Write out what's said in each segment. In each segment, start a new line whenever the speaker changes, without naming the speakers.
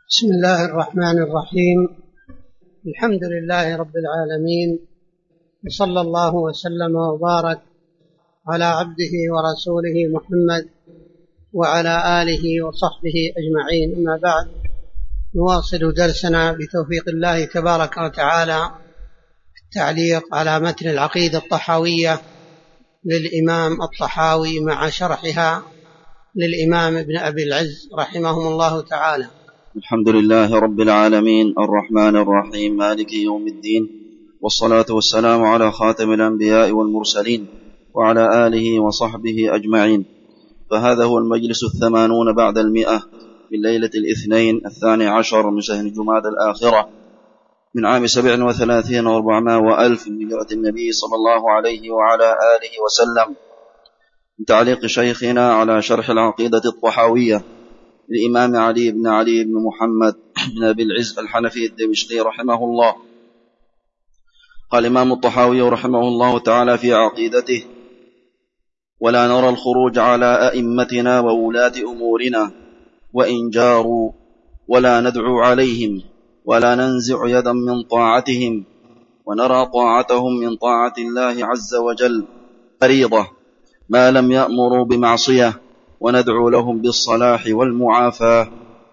بسم الله الرحمن الرحيم. الحمد لله رب العالمين، وصلى الله وسلم وبارك على عبده ورسوله محمد وعلى آله وصحبه أجمعين. أما بعد، نواصل درسنا بتوفيق الله تبارك وتعالى في التعليق على متن العقيدة الطحاوية للإمام الطحاوي مع شرحها للإمام ابن أبي العز رحمهم الله تعالى.
الحمد لله رب العالمين، الرحمن الرحيم، مالك يوم الدين، والصلاة والسلام على خاتم الأنبياء والمرسلين وعلى آله وصحبه أجمعين. فهذا هو المجلس 80 بعد 100 من ليلة الاثنين 12 من شهر جمادى الآخرة من عام 37 و400 وألف من هجرة النبي صلى الله عليه وعلى آله وسلم، من تعليق شيخنا على شرح العقيدة الطحاوية للإمام علي بن محمد بن أبي العز الحنفي الدمشقي رحمه الله. قال الإمام الطحاوي رحمه الله تعالى في عقيدته: ولا نرى الخروج على أئمتنا وولاة أمورنا وإن جاروا، ولا ندعو عليهم، ولا ننزع يدا من طاعتهم، ونرى طاعتهم من طاعة الله عز وجل فريضة ما لم يأمروا بمعصية، وندعو لهم بالصلاح والمعافاة.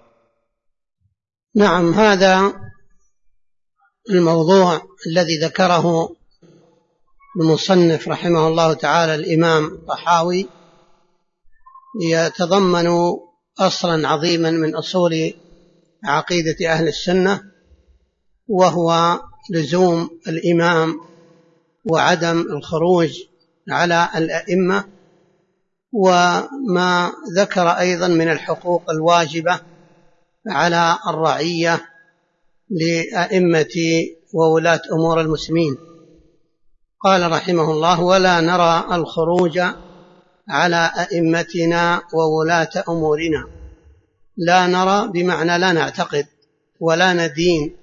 نعم، هذا الموضوع الذي ذكره المصنف رحمه الله تعالى الإمام الطحاوي يتضمن أصلا عظيما من أصول عقيدة أهل السنة، وهو لزوم الإمام وعدم الخروج على الأئمة، وما ذكر أيضا من الحقوق الواجبة على الرعية لأئمة وولاة أمور المسلمين. قال رحمه الله: ولا نرى الخروج على أئمتنا وولاة أمورنا. لا نرى بمعنى لا نعتقد ولا ندين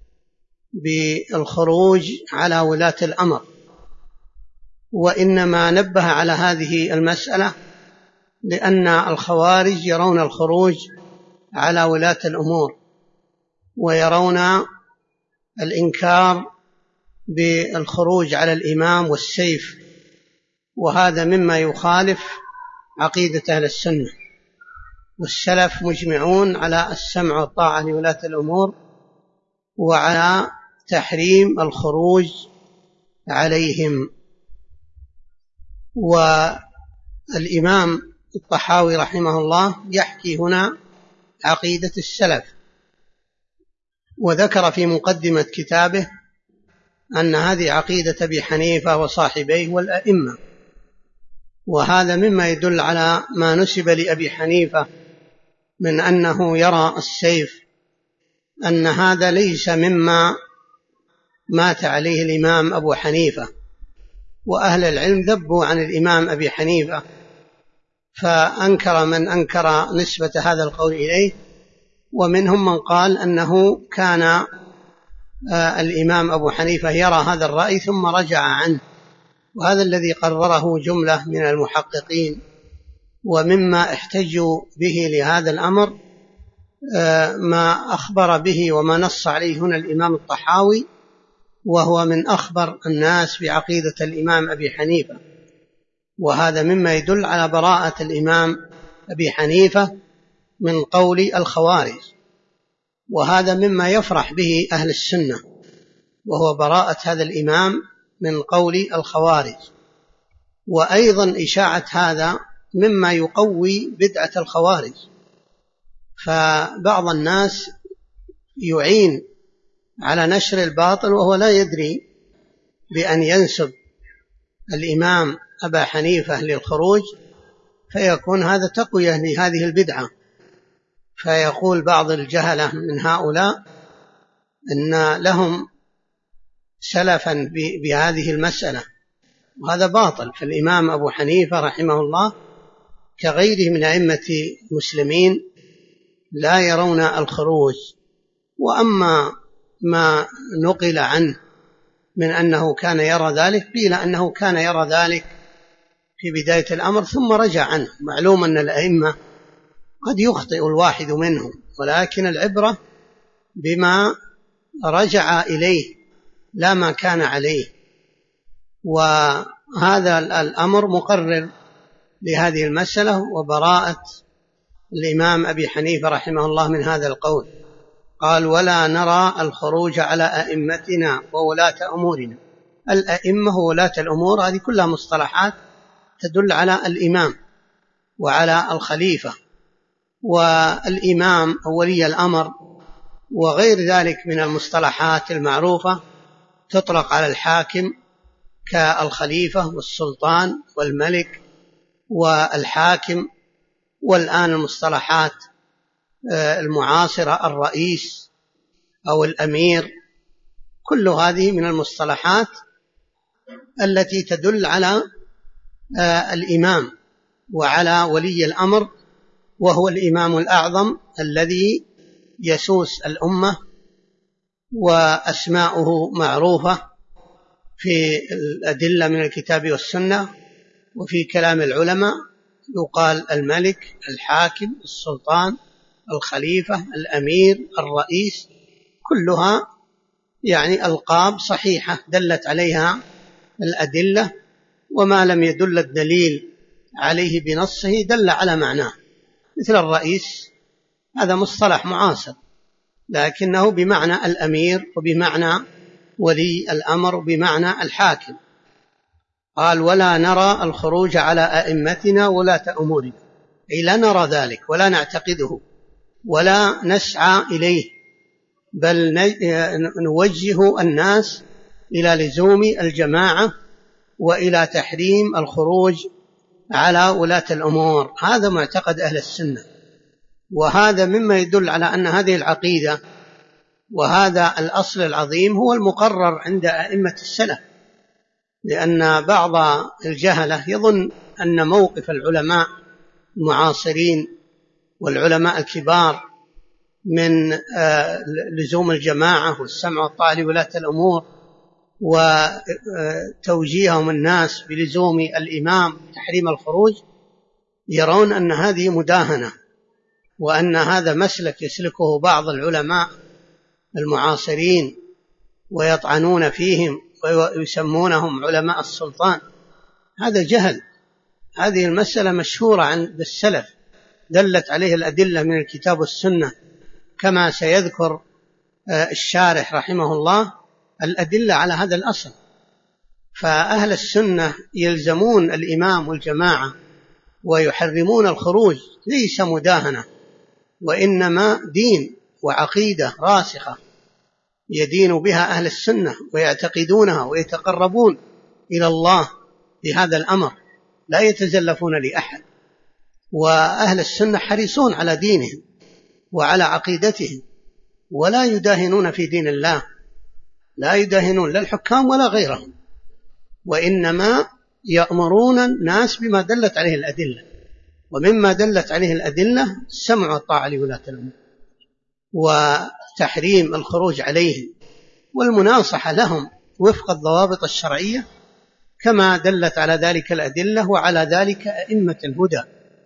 بالخروج على ولاة الأمر، وإنما نبه على هذه المسألة لأن الخوارج يرون الخروج على ولاة الأمور، ويرون الإنكار بالخروج على الإمام والسيف، وهذا مما يخالف عقيدة أهل السنة. والسلف مجمعون على السمع والطاعة لولاة الأمور وعلى تحريم الخروج عليهم. والإمام الطحاوي رحمه الله يحكي هنا عقيدة السلف، وذكر في مقدمة كتابه أن هذه عقيدة أبي حنيفة وصاحبيه والأئمة، وهذا مما يدل على ما نسب لأبي حنيفة من أنه يرى السيف، أن هذا ليس مما مات عليه الإمام أبو حنيفة، وأهل العلم ذبوا عن الإمام أبي حنيفة، فأنكر من أنكر نسبة هذا القول إليه، ومنهم من قال أنه كان الإمام أبو حنيفة يرى هذا الرأي ثم رجع عنه، وهذا الذي قرره جملة من المحققين. ومما احتجوا به لهذا الأمر ما أخبر به وما نص عليه هنا الإمام الطحاوي، وهو من أخبر الناس بعقيدة الإمام أبي حنيفة، وهذا مما يدل على براءة الإمام أبي حنيفة من قول الخوارج، وهذا مما يفرح به أهل السنة، وهو براءة هذا الإمام من قول الخوارج. وأيضا إشاعة هذا مما يقوي بدعة الخوارج، فبعض الناس يعين على نشر الباطل وهو لا يدري بأن ينسب الإمام أبا حنيفة للخروج، فيكون هذا تقوية لهذه البدعة. فيقول بعض الجهلة من هؤلاء أن لهم سلفا بهذه المسألة، وهذا باطل. فالإمام أبو حنيفة رحمه الله كغيره من أئمة المسلمين لا يرون الخروج. وأما ما نقل عنه من أنه كان يرى ذلك، قيل أنه كان يرى ذلك في بداية الأمر ثم رجع عنه. معلوم أن الأئمة قد يخطئ الواحد منهم، ولكن العبرة بما رجع إليه لا ما كان عليه. وهذا الأمر مقرر لهذه المسألة وبراءة الإمام أبي حنيفة رحمه الله من هذا القول. قال: ولا نرى الخروج على أئمتنا وولاة أمورنا. الأئمة وولاة الأمور هذه كلها مصطلحات تدل على الإمام وعلى الخليفة، والإمام ولي الأمر وغير ذلك من المصطلحات المعروفة تطلق على الحاكم كالخليفة والسلطان والملك والحاكم. والآن المصطلحات المعاصرة الرئيس أو الأمير، كل هذه من المصطلحات التي تدل على الإمام وعلى ولي الأمر، وهو الإمام الأعظم الذي يسوس الأمة، وأسماؤه معروفة في الأدلة من الكتاب والسنة وفي كلام العلماء، يقال الملك، الحاكم، السلطان، الخليفة، الأمير، الرئيس، كلها يعني ألقاب صحيحة دلت عليها الأدلة، وما لم يدل الدليل عليه بنصه دل على معناه. مثل الرئيس هذا مصطلح معاصر، لكنه بمعنى الأمير وبمعنى ولي الأمر وبمعنى الحاكم. قال: ولا نرى الخروج على أئمتنا ولاة أمورنا، أي لا نرى ذلك ولا نعتقده ولا نسعى إليه، بل نوجه الناس إلى لزوم الجماعة وإلى تحريم الخروج على ولاة الأمور. هذا معتقد أهل السنة، وهذا مما يدل على أن هذه العقيدة وهذا الأصل العظيم هو المقرر عند أئمة السلف. لأن بعض الجهلة يظن أن موقف العلماء المعاصرين والعلماء الكبار من لزوم الجماعة والسمع والطاعة لولاة الأمور وتوجيههم الناس بلزوم الإمام تحريم الخروج، يرون أن هذه مداهنة، وأن هذا مسلك يسلكه بعض العلماء المعاصرين ويطعنون فيهم ويسمونهم علماء السلطان. هذا جهل. هذه المسألة مشهورة عند السلف دلت عليه الأدلة من الكتاب والسنة، كما سيذكر الشارح رحمه الله الأدلة على هذا الأصل. فأهل السنة يلزمون الإمام والجماعة ويحرمون الخروج، ليس مداهنة، وإنما دين وعقيدة راسخة يدين بها أهل السنة ويعتقدونها ويتقربون إلى الله بهذا الأمر، لا يتزلفون لأحد. وأهل السنة حريصون على دينهم وعلى عقيدتهم، ولا يداهنون في دين الله، لا يداهنون لا الحكام ولا غيرهم، وإنما يأمرون الناس بما دلت عليه الأدلة. ومما دلت عليه الأدلة السمع والطاعة لولاة الأمور وتحريم الخروج عليهم والمناصحة لهم وفق الضوابط الشرعية، كما دلت على ذلك الأدلة وعلى ذلك أئمة الهدى.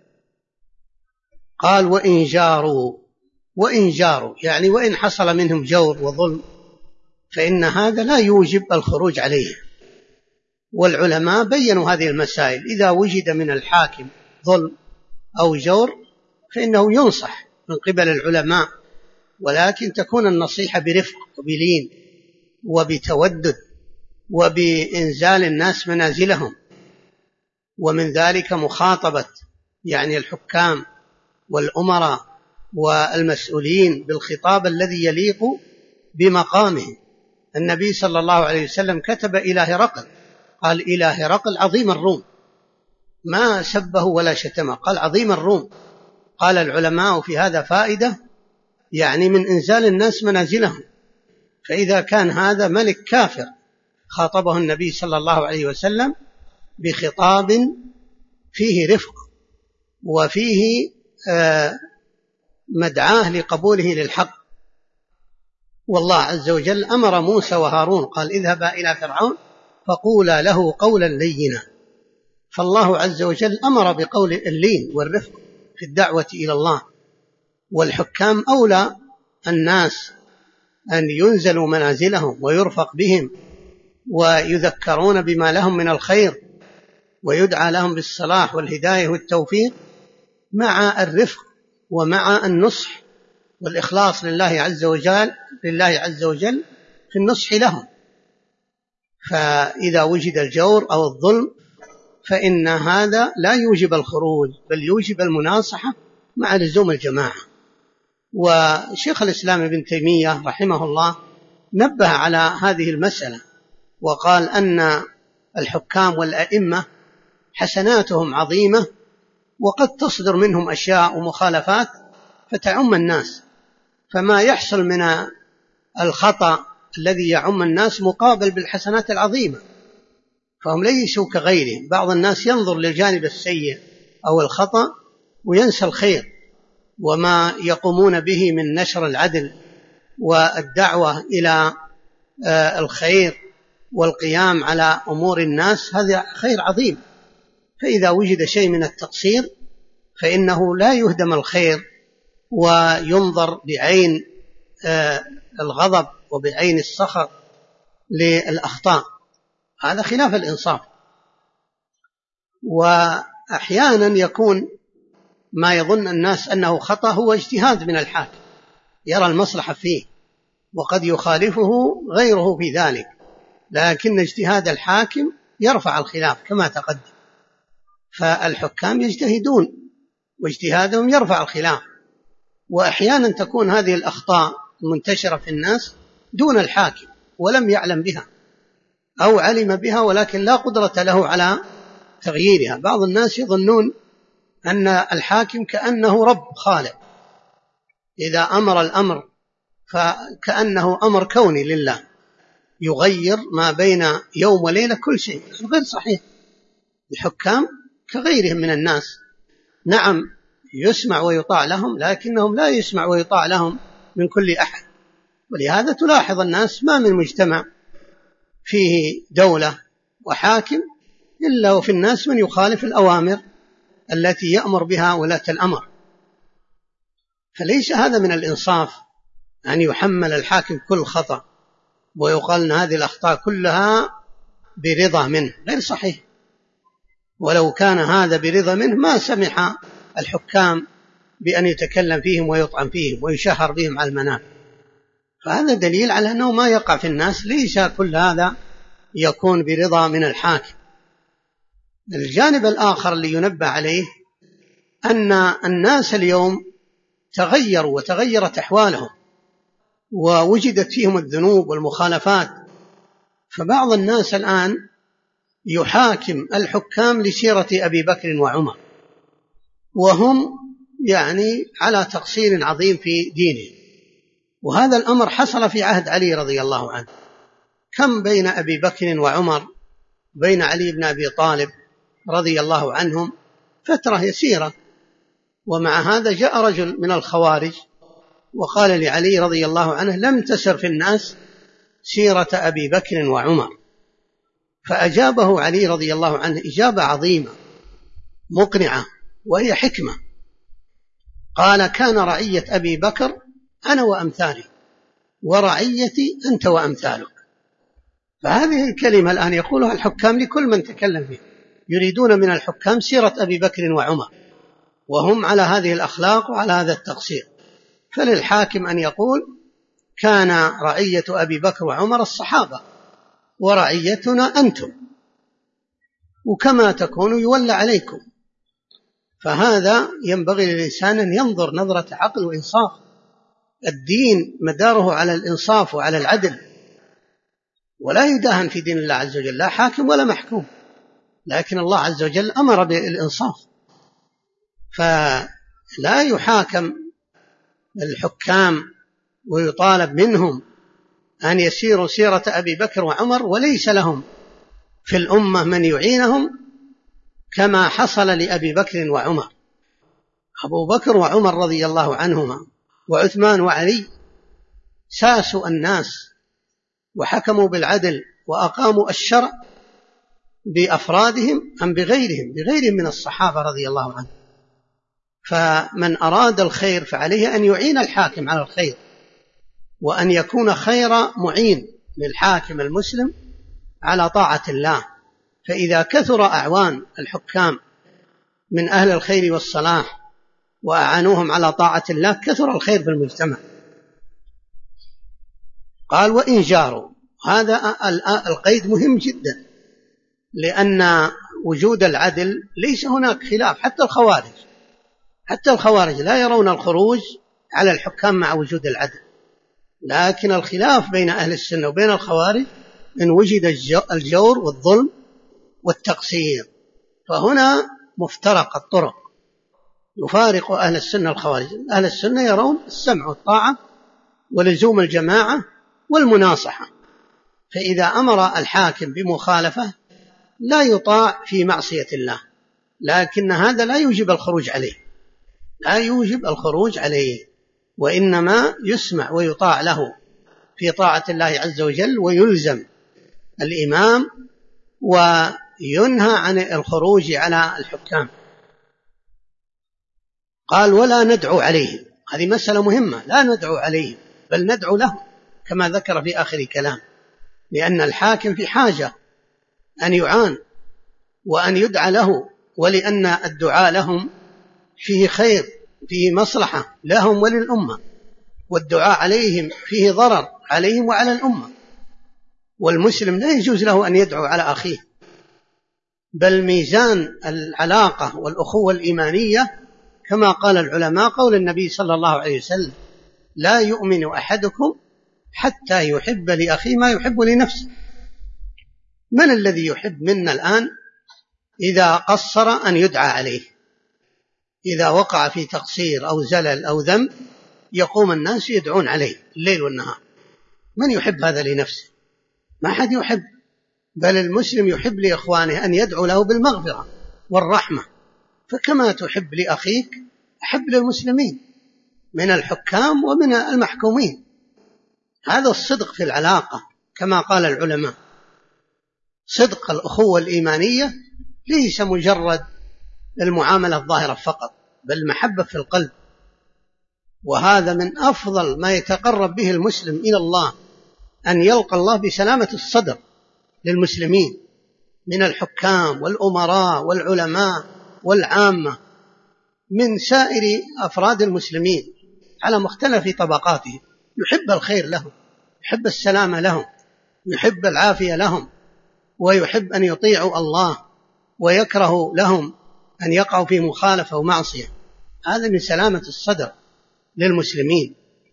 قال: وإن جاروا يعني وإن حصل منهم جور وظلم، فإن هذا لا يوجب الخروج عليه. والعلماء بيّنوا هذه المسائل. إذا وجد من الحاكم ظلم أو جور فإنه ينصح من قبل العلماء، ولكن تكون النصيحة برفق وبلين وبتودد وبإنزال الناس منازلهم، ومن ذلك مخاطبة يعني الحكام والأمراء والمسؤولين بالخطاب الذي يليق بمقامهم. النبي صلى الله عليه وسلم كتب إلى هرقل، قال: إلى هرقل عظيم الروم، ما سبه ولا شتمه، قال عظيم الروم. قال العلماء في هذا فائدة، يعني من إنزال الناس منازلهم. فإذا كان هذا ملك كافر خاطبه النبي صلى الله عليه وسلم بخطاب فيه رفق وفيه مدعاه لقبوله للحق. والله عز وجل أمر موسى وهارون قال: اذهبا إلى فرعون فقولا له قولا لينا. فالله عز وجل أمر بقول اللين والرفق في الدعوة إلى الله، والحكام أولى الناس أن ينزلوا منازلهم ويرفق بهم ويذكرون بما لهم من الخير ويدعى لهم بالصلاح والهداية والتوفيق، مع الرفق ومع النصح والإخلاص لله عز وجل في النصح لهم. فإذا وجد الجور أو الظلم فإن هذا لا يوجب الخروج، بل يوجب المناصحة مع لزوم الجماعة. وشيخ الإسلام ابن تيمية رحمه الله نبه على هذه المسألة وقال أن الحكام والأئمة حسناتهم عظيمة، وقد تصدر منهم أشياء ومخالفات فتعم الناس، فما يحصل من الخطأ الذي يعم الناس مقابل بالحسنات العظيمة، فهم ليسوا كغيرهم. بعض الناس ينظر للجانب السيء أو الخطأ وينسى الخير وما يقومون به من نشر العدل والدعوة إلى الخير والقيام على أمور الناس، هذا خير عظيم. فإذا وجد شيء من التقصير فإنه لا يهدم الخير وينظر بعين الغضب وبعين السخط للأخطاء، هذا خلاف الإنصاف. وأحيانا يكون ما يظن الناس أنه خطأ هو اجتهاد من الحاكم يرى المصلحة فيه، وقد يخالفه غيره في ذلك، لكن اجتهاد الحاكم يرفع الخلاف كما تقدم. فالحكام يجتهدون واجتهادهم يرفع الخلاف، وأحيانا تكون هذه الأخطاء منتشرة في الناس دون الحاكم ولم يعلم بها، أو علم بها ولكن لا قدرة له على تغييرها. بعض الناس يظنون أن الحاكم كأنه رب خالق، إذا أمر الأمر فكأنه أمر كوني لله يغير ما بين يوم وليلة كل شيء، غير صحيح. الحكام كغيرهم من الناس، نعم يسمع ويطاع لهم، لكنهم لا يسمع ويطاع لهم من كل أحد. ولهذا تلاحظ الناس ما من مجتمع فيه دولة وحاكم إلا وفي الناس من يخالف الأوامر التي يأمر بها ولاة الأمر. فليس هذا من الإنصاف أن يحمل الحاكم كل خطأ ويقال أن هذه الأخطاء كلها برضا منه، غير صحيح. ولو كان هذا برضا منه ما سمح الحكام بأن يتكلم فيهم ويطعن فيهم ويشهر بهم على المنابر. فهذا دليل على أنه ما يقع في الناس، ليس كل هذا يكون برضا من الحاكم. الجانب الآخر اللي ينبه عليه أن الناس اليوم تغيروا وتغيرت أحوالهم ووجدت فيهم الذنوب والمخالفات، فبعض الناس الآن يحاكم الحكام لسيرة أبي بكر وعمر، وهم يعني على تقصير عظيم في دينه. وهذا الأمر حصل في عهد علي رضي الله عنه. كم بين أبي بكر وعمر، بين علي بن أبي طالب رضي الله عنهم فترة يسيرة، ومع هذا جاء رجل من الخوارج وقال لعلي رضي الله عنه: لم تسر في الناس سيرة أبي بكر وعمر. فأجابه علي رضي الله عنه إجابة عظيمة مقنعة وهي حكمة. قال: كان رعية أبي بكر أنا وأمثالي، ورعيتي أنت وأمثالك. فهذه الكلمة الآن يقولها الحكام لكل من تكلم فيه، يريدون من الحكام سيرة أبي بكر وعمر، وهم على هذه الأخلاق وعلى هذا التقصير. فللحاكم أن يقول: كان رعية أبي بكر وعمر الصحابة، ورعيتنا أنتم، وكما تكونوا يولى عليكم. فهذا ينبغي للإنسان أن ينظر نظرة عقل وإنصاف. الدين مداره على الإنصاف وعلى العدل، ولا يداهن في دين الله عز وجل لا حاكم ولا محكوم، لكن الله عز وجل أمر بالإنصاف. فلا يحاكم الحكام ويطالب منهم أن يسيروا سيرة أبي بكر وعمر وليس لهم في الأمة من يعينهم كما حصل لأبي بكر وعمر. أبو بكر وعمر رضي الله عنهما وعثمان وعلي ساسوا الناس وحكموا بالعدل وأقاموا الشرع بأفرادهم أم بغيرهم من الصحابة رضي الله عنهم. فمن أراد الخير فعليه أن يعين الحاكم على الخير، وأن يكون خير معين للحاكم المسلم على طاعة الله. فإذا كثر أعوان الحكام من أهل الخير والصلاح وأعانوهم على طاعة الله كثر الخير في المجتمع. قال وإن جاروا، هذا القيد مهم جدا، لأن وجود العدل ليس هناك خلاف. حتى الخوارج لا يرون الخروج على الحكام مع وجود العدل، لكن الخلاف بين أهل السنة وبين الخوارج إن وجد الجور والظلم والتقصير، فهنا مفترق الطرق، يفارق أهل السنة الخوارج. أهل السنة يرون السمع والطاعة ولزوم الجماعة والمناصحة، فإذا أمر الحاكم بمخالفة لا يطاع في معصية الله، لكن هذا لا يوجب الخروج عليه، وإنما يسمع ويطاع له في طاعة الله عز وجل، ويلزم الإمام وينهى عن الخروج على الحكام. قال ولا ندعو عليهم، هذه مسألة مهمة، لا ندعو عليهم بل ندعو لهم كما ذكر في آخر كلام، لأن الحاكم في حاجة أن يعان وأن يدعى له، ولأن الدعاء لهم فيه خير، فيه مصلحة لهم وللأمة، والدعاء عليهم فيه ضرر عليهم وعلى الأمة. والمسلم لا يجوز له أن يدعو على أخيه، بل ميزان العلاقة والأخوة الإيمانية كما قال العلماء قول النبي صلى الله عليه وسلم لا يؤمن أحدكم حتى يحب لأخيه ما يحب لنفسه. من الذي يحب منا الآن إذا قصر أن يدعى عليه؟ إذا وقع في تقصير أو زلل أو ذنب يقوم الناس يدعون عليه الليل والنهار. من يحب هذا لنفسه؟ ما حد يحب، بل المسلم يحب لإخوانه أن يدعو له بالمغفرة والرحمة. فكما تحب لأخيك أحب للمسلمين من الحكام ومن المحكومين. هذا الصدق في العلاقة كما قال العلماء. صدق الأخوة الإيمانية ليس مجرد المعاملة الظاهرة فقط، بل محبة في القلب. وهذا من أفضل ما يتقرب به المسلم إلى الله، أن يلقى الله بسلامة الصدر للمسلمين من الحكام والأمراء والعلماء والعامة، من سائر أفراد المسلمين على مختلف طبقاتهم. يحب الخير لهم، يحب السلامة لهم، يحب العافية لهم، ويحب أن يطيعوا الله، ويكره لهم أن يقعوا في مخالفة ومعصية. هذا من سلامة الصدر للمسلمين.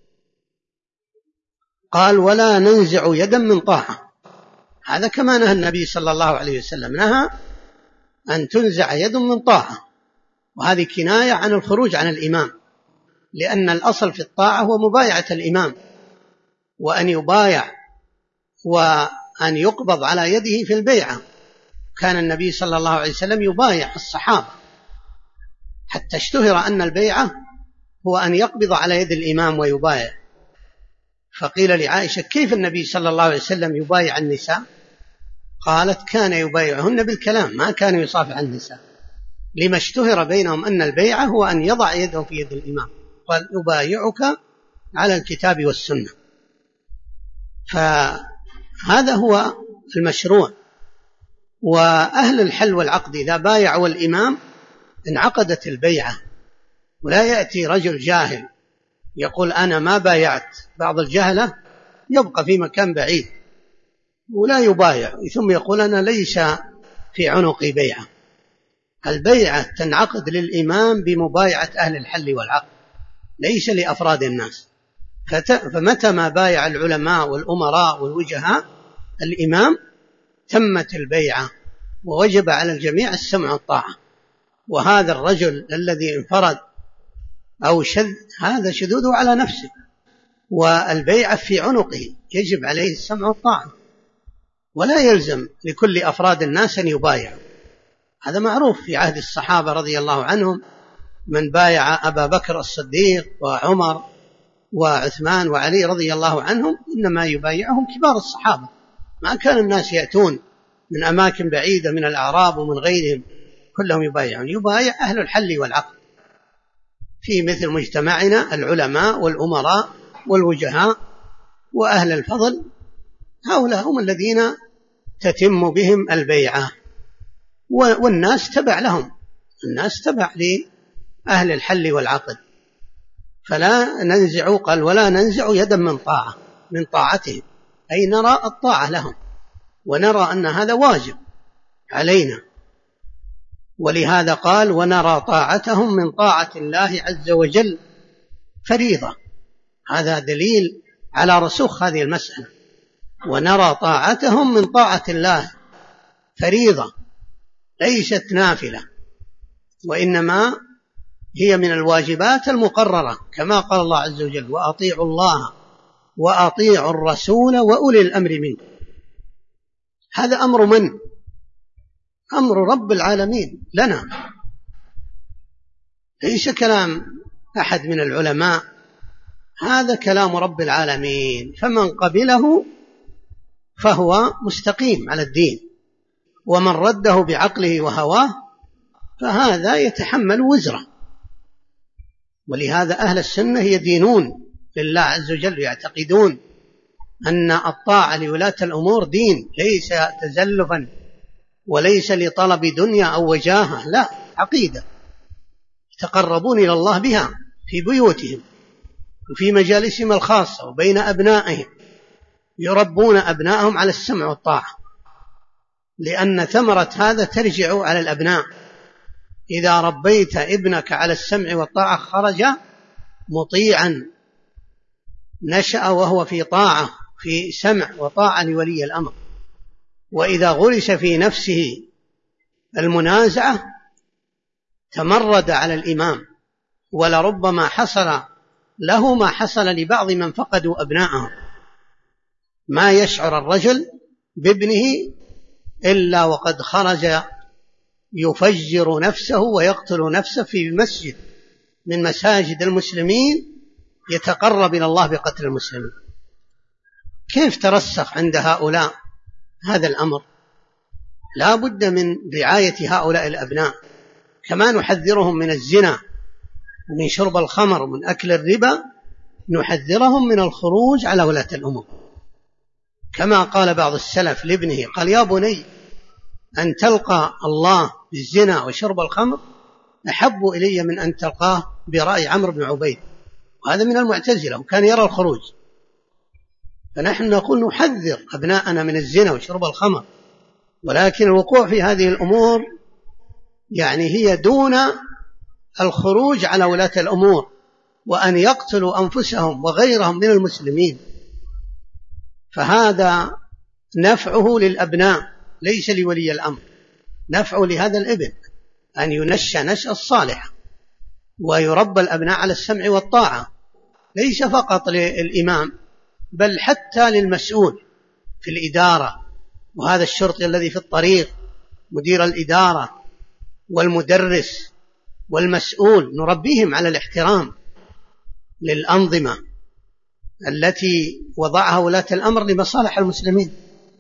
قال ولا ننزع يدا من طاعة، هذا كما نهى النبي صلى الله عليه وسلم، نهى أن تنزع يد من طاعة، وهذه كناية عن الخروج عن الإمام، لأن الأصل في الطاعة هو مبايعة الإمام، وأن يبايع وأن يقبض على يده في البيعة. كان النبي صلى الله عليه وسلم يبايع الصحابة، حتى اشتهر أن البيعة هو أن يقبض على يد الإمام ويبايع. فقيل لعائشة كيف النبي صلى الله عليه وسلم يبايع النساء؟ قالت كان يبايعهن بالكلام، ما كان يصافح النساء، لما اشتهر بينهم أن البيعة هو أن يضع يده في يد الإمام، قال يبايعك على الكتاب والسنة. فهذا هو المشروع. وأهل الحل والعقد إذا بايعوا الإمام انعقدت البيعة، ولا يأتي رجل جاهل يقول أنا ما بايعت. بعض الجهلة يبقى في مكان بعيد ولا يبايع، ثم يقول أنا ليس في عنقي بيعة. البيعة تنعقد للإمام بمبايعة أهل الحل والعقد، ليس لأفراد الناس. فمتى ما بايع العلماء والأمراء والوجهاء الإمام تمت البيعة، ووجب على الجميع السمع والطاعة. وهذا الرجل الذي انفرد أو شذ هذا شذوذه على نفسه، والبيعة في عنقه، يجب عليه السمع والطاعة، ولا يلزم لكل أفراد الناس أن يبايعوا. هذا معروف في عهد الصحابة رضي الله عنهم، من بايع أبا بكر الصديق وعمر وعثمان وعلي رضي الله عنهم إنما يبايعهم كبار الصحابة، ما كان الناس يأتون من أماكن بعيدة من الأعراب ومن غيرهم كلهم يبايعون. يبايع أهل الحل والعقد. في مثل مجتمعنا العلماء والأمراء والوجهاء وأهل الفضل، هؤلاء هم الذين تتم بهم البيعة، والناس تبع لهم، الناس تبع لأهل الحل والعقد، فلا ننزع، قال ولا ننزع يدا من طاعتهم، أي نرى الطاعة لهم ونرى أن هذا واجب علينا، ولهذا قال ونرى طاعتهم من طاعة الله عز وجل فريضة. هذا دليل على رسوخ هذه المسألة، ونرى طاعتهم من طاعة الله فريضة ليست نافلة، وإنما هي من الواجبات المقررة، كما قال الله عز وجل وأطيعوا الله وأطيعوا الرسول وأولي الأمر منكم. هذا أمر من؟ أمر رب العالمين لنا، ليس كلام أحد من العلماء، هذا كلام رب العالمين، فمن قبله فهو مستقيم على الدين، ومن رده بعقله وهواه فهذا يتحمل وزره. ولهذا أهل السنة يدينون لله عز وجل، يعتقدون أن الطاعة لولاة الأمور دين، ليس تزلفا وليس لطلب دنيا أو وجاهة، لا، عقيدة يتقربون إلى الله بها في بيوتهم وفي مجالسهم الخاصة وبين أبنائهم، يربون أبنائهم على السمع والطاعة، لأن ثمرة هذا ترجع على الأبناء. إذا ربيت ابنك على السمع والطاعة خرج مطيعا، نشأ وهو في طاعة، في سمع وطاعة لولي الأمر. وإذا غرس في نفسه المنازعة تمرد على الإمام، ولربما حصل له ما حصل لبعض من فقدوا أبناءهم، ما يشعر الرجل بابنه إلا وقد خرج يفجر نفسه ويقتل نفسه في مسجد من مساجد المسلمين يتقرب إلى الله بقتل المسلمين. كيف ترسخ عند هؤلاء هذا الأمر؟ لا بد من رعاية هؤلاء الأبناء، كما نحذرهم من الزنا ومن شرب الخمر ومن أكل الربا، نحذرهم من الخروج على ولاة الأمور، كما قال بعض السلف لابنه، قال يا بني أن تلقى الله بالزنا وشرب الخمر أحب إلي من أن تلقاه برأي عمرو بن عبيد، وهذا من المعتزلة وكان يرى الخروج. فنحن نقول نحذر أبناءنا من الزنا وشرب الخمر، ولكن الوقوع في هذه الأمور يعني هي دون الخروج على ولاة الأمور وأن يقتلوا أنفسهم وغيرهم من المسلمين، فهذا نفعه للأبناء ليس لولي الأمر، نفعه لهذا الابن أن ينشأ نشأة الصالحة ويربى الأبناء على السمع والطاعة، ليس فقط للإمام بل حتى للمسؤول في الإدارة، وهذا الشرطي الذي في الطريق، مدير الإدارة والمدرس والمسؤول، نربيهم على الاحترام للأنظمة التي وضعها ولاة الأمر لمصالح المسلمين،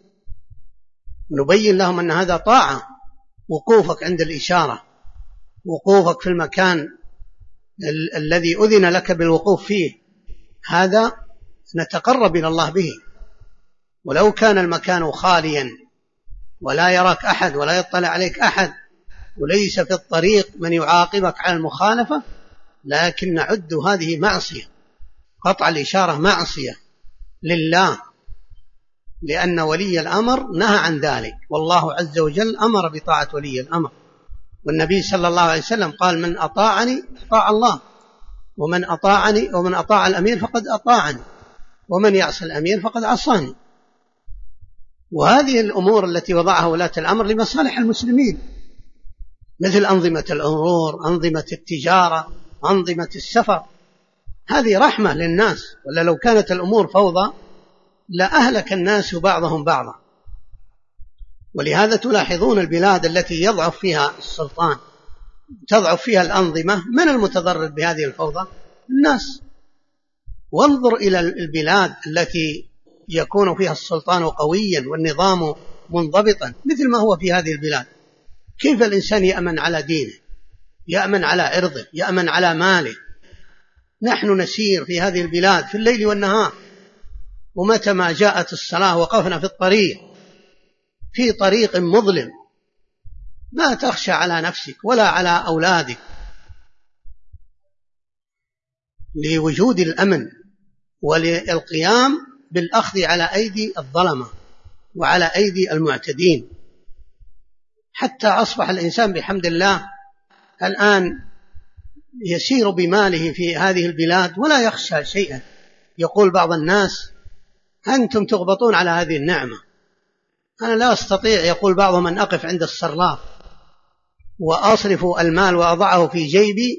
نبين لهم أن هذا طاعة، وقوفك عند الإشارة، وقوفك في المكان الذي أذن لك بالوقوف فيه، هذا نتقرب إلى الله به. ولو كان المكان خاليا ولا يراك أحد ولا يطلع عليك أحد وليس في الطريق من يعاقبك على المخالفة، لكن نعد هذه معصية، قطع الإشارة معصية لله، لأن ولي الأمر نهى عن ذلك، والله عز وجل أمر بطاعة ولي الأمر، والنبي صلى الله عليه وسلم قال من أطاعني أطاع الله، ومن أطاع الأمير فقد أطاعني، ومن يعصي الأمير فقد عصاني. وهذه الأمور التي وضعها ولاة الأمر لمصالح المسلمين، مثل أنظمة الأمور، أنظمة التجارة، أنظمة السفر، هذه رحمة للناس، ولا لو كانت الأمور فوضى لأهلك الناس بعضهم بعضا. ولهذا تلاحظون البلاد التي يضعف فيها السلطان، تضعف فيها الأنظمة، من المتضرر بهذه الفوضى؟ الناس. وانظر إلى البلاد التي يكون فيها السلطان قويا والنظام منضبطا مثل ما هو في هذه البلاد، كيف الإنسان يأمن على دينه، يأمن على عرضه، يأمن على ماله، نحن نسير في هذه البلاد في الليل والنهار، ومتى ما جاءت الصلاة وقفنا في الطريق، في طريق مظلم، ما تخشى على نفسك ولا على أولادك لوجود الأمن وللقيام بالأخذ على أيدي الظلمة وعلى أيدي المعتدين، حتى أصبح الإنسان بحمد الله الآن يسير بماله في هذه البلاد ولا يخشى شيئا. يقول بعض الناس: أنتم تغبطون على هذه النعمة، أنا لا أستطيع، يقول بعضهم، أن أقف عند الصراف وأصرف المال وأضعه في جيبي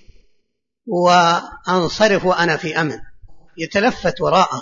وأنصرف وأنا في أمن. يتلفت وراءه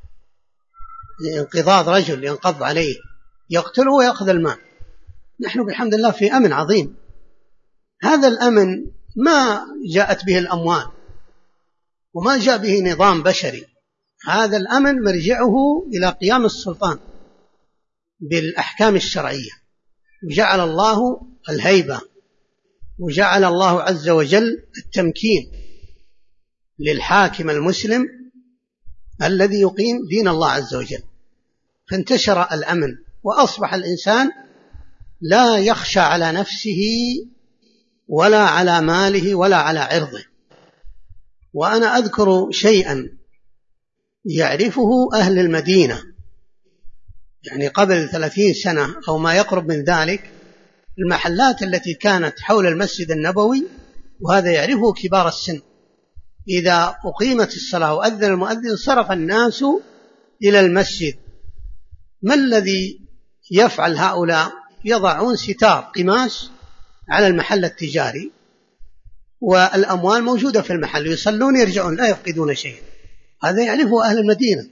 انقضاض رجل ينقض عليه يقتله ويأخذ المال. نحن بحمد الله في أمن عظيم. هذا الأمن ما جاءت به الأموال وما جاء به نظام بشري، هذا الأمن مرجعه إلى قيام السلطان بالأحكام الشرعية، وجعل الله الهيبة، وجعل الله عز وجل التمكين للحاكم المسلم الذي يقيم دين الله عز وجل، فانتشر الأمن وأصبح الإنسان لا يخشى على نفسه ولا على ماله ولا على عرضه. وأنا أذكر شيئا يعرفه أهل المدينة، يعني قبل 30 سنة أو ما يقرب من ذلك، المحلات التي كانت حول المسجد النبوي، وهذا يعرفه كبار السن، إذا أقيمت الصلاة وأذن المؤذن صرف الناس إلى المسجد. ما الذي يفعل هؤلاء؟ يضعون ستار قماش على المحل التجاري والأموال موجودة في المحل، يصلون يرجعون لا يفقدون شيء. هذا يعرفه أهل المدينة.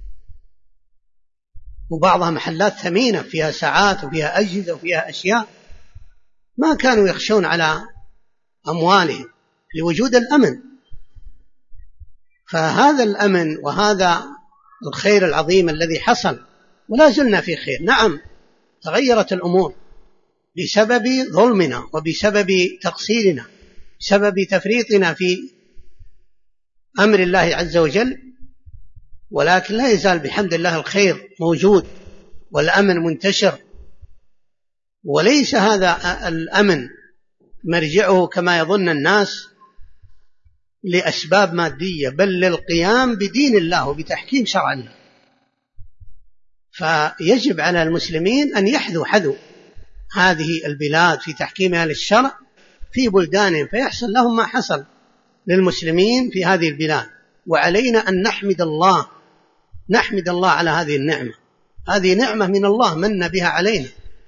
وبعضها محلات ثمينة فيها ساعات وفيها أجهزة وفيها أشياء، ما كانوا يخشون على أموالهم لوجود الأمن. فهذا الأمن وهذا الخير العظيم الذي حصل، ولا زلنا في خير. نعم تغيرت الأمور بسبب ظلمنا وبسبب تقصيرنا، بسبب تفريطنا في أمر الله عز وجل، ولكن لا يزال بحمد الله الخير موجود والأمن منتشر. وليس هذا الأمن مرجعه كما يظن الناس لأسباب مادية، بل للقيام بدين الله وبتحكيم شرع الله. فيجب على المسلمين أن يحذوا حذو هذه البلاد في تحكيمها للشرع في بلدانهم، فيحصل لهم ما حصل للمسلمين في هذه البلاد. وعلينا أن نحمد الله على هذه النعمة. هذه نعمة من الله من بها علينا،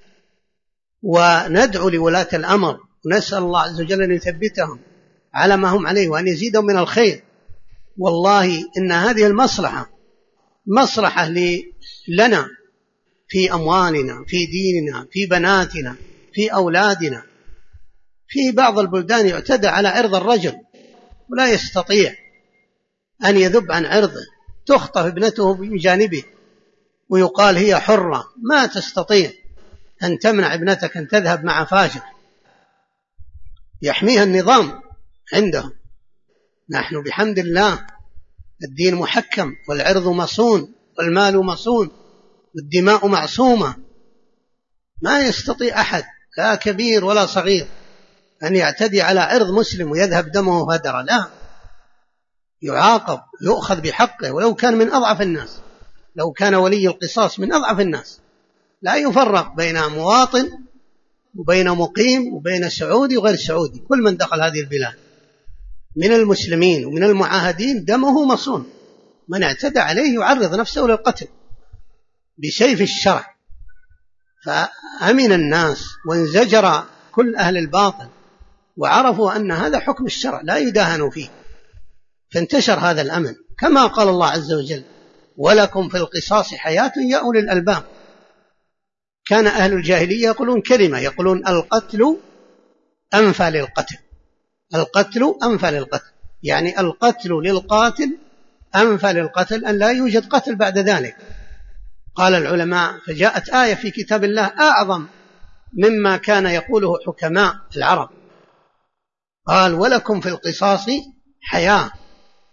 وندعو لولاة الأمر ونسأل الله عز وجل أن يثبتهم على ما هم عليه وأن يزيدهم من الخير. والله إن هذه مصلحة لنا في أموالنا، في ديننا، في بناتنا، في أولادنا. في بعض البلدان يعتدى على عرض الرجل ولا يستطيع أن يذب عن عرضه، تخطف ابنته بجانبه ويقال هي حرة، ما تستطيع أن تمنع ابنتك أن تذهب مع فاجر، يحميها النظام عندهم. نحن بحمد الله الدين محكم، والعرض مصون، والمال مصون، والدماء معصومة. ما يستطيع أحد لا كبير ولا صغير أن يعتدي على عرض مسلم ويذهب دمه هدرا، لا، يعاقب، يؤخذ بحقه ولو كان من أضعف الناس، لو كان ولي القصاص من أضعف الناس. لا يفرق بين مواطن وبين مقيم وبين سعودي وغير سعودي، كل من دخل هذه البلاد من المسلمين ومن المعاهدين دمه مصون. من اعتدى عليه يعرض نفسه للقتل بسيف الشرع. فأمن الناس وانزجر كل أهل الباطل وعرفوا أن هذا حكم الشرع لا يداهنوا فيه، فانتشر هذا الأمن كما قال الله عز وجل: ولكم في القصاص حياة يا أولي الألباب. كان أهل الجاهلية يقولون كلمة، يقولون القتل أنفى للقتل، القتل أنفى للقتل، يعني القتل للقاتل أنفى للقتل، أن لا يوجد قتل بعد ذلك. قال العلماء: فجاءت آية في كتاب الله أعظم مما كان يقوله حكماء العرب، قال: ولكم في القصاص حياة،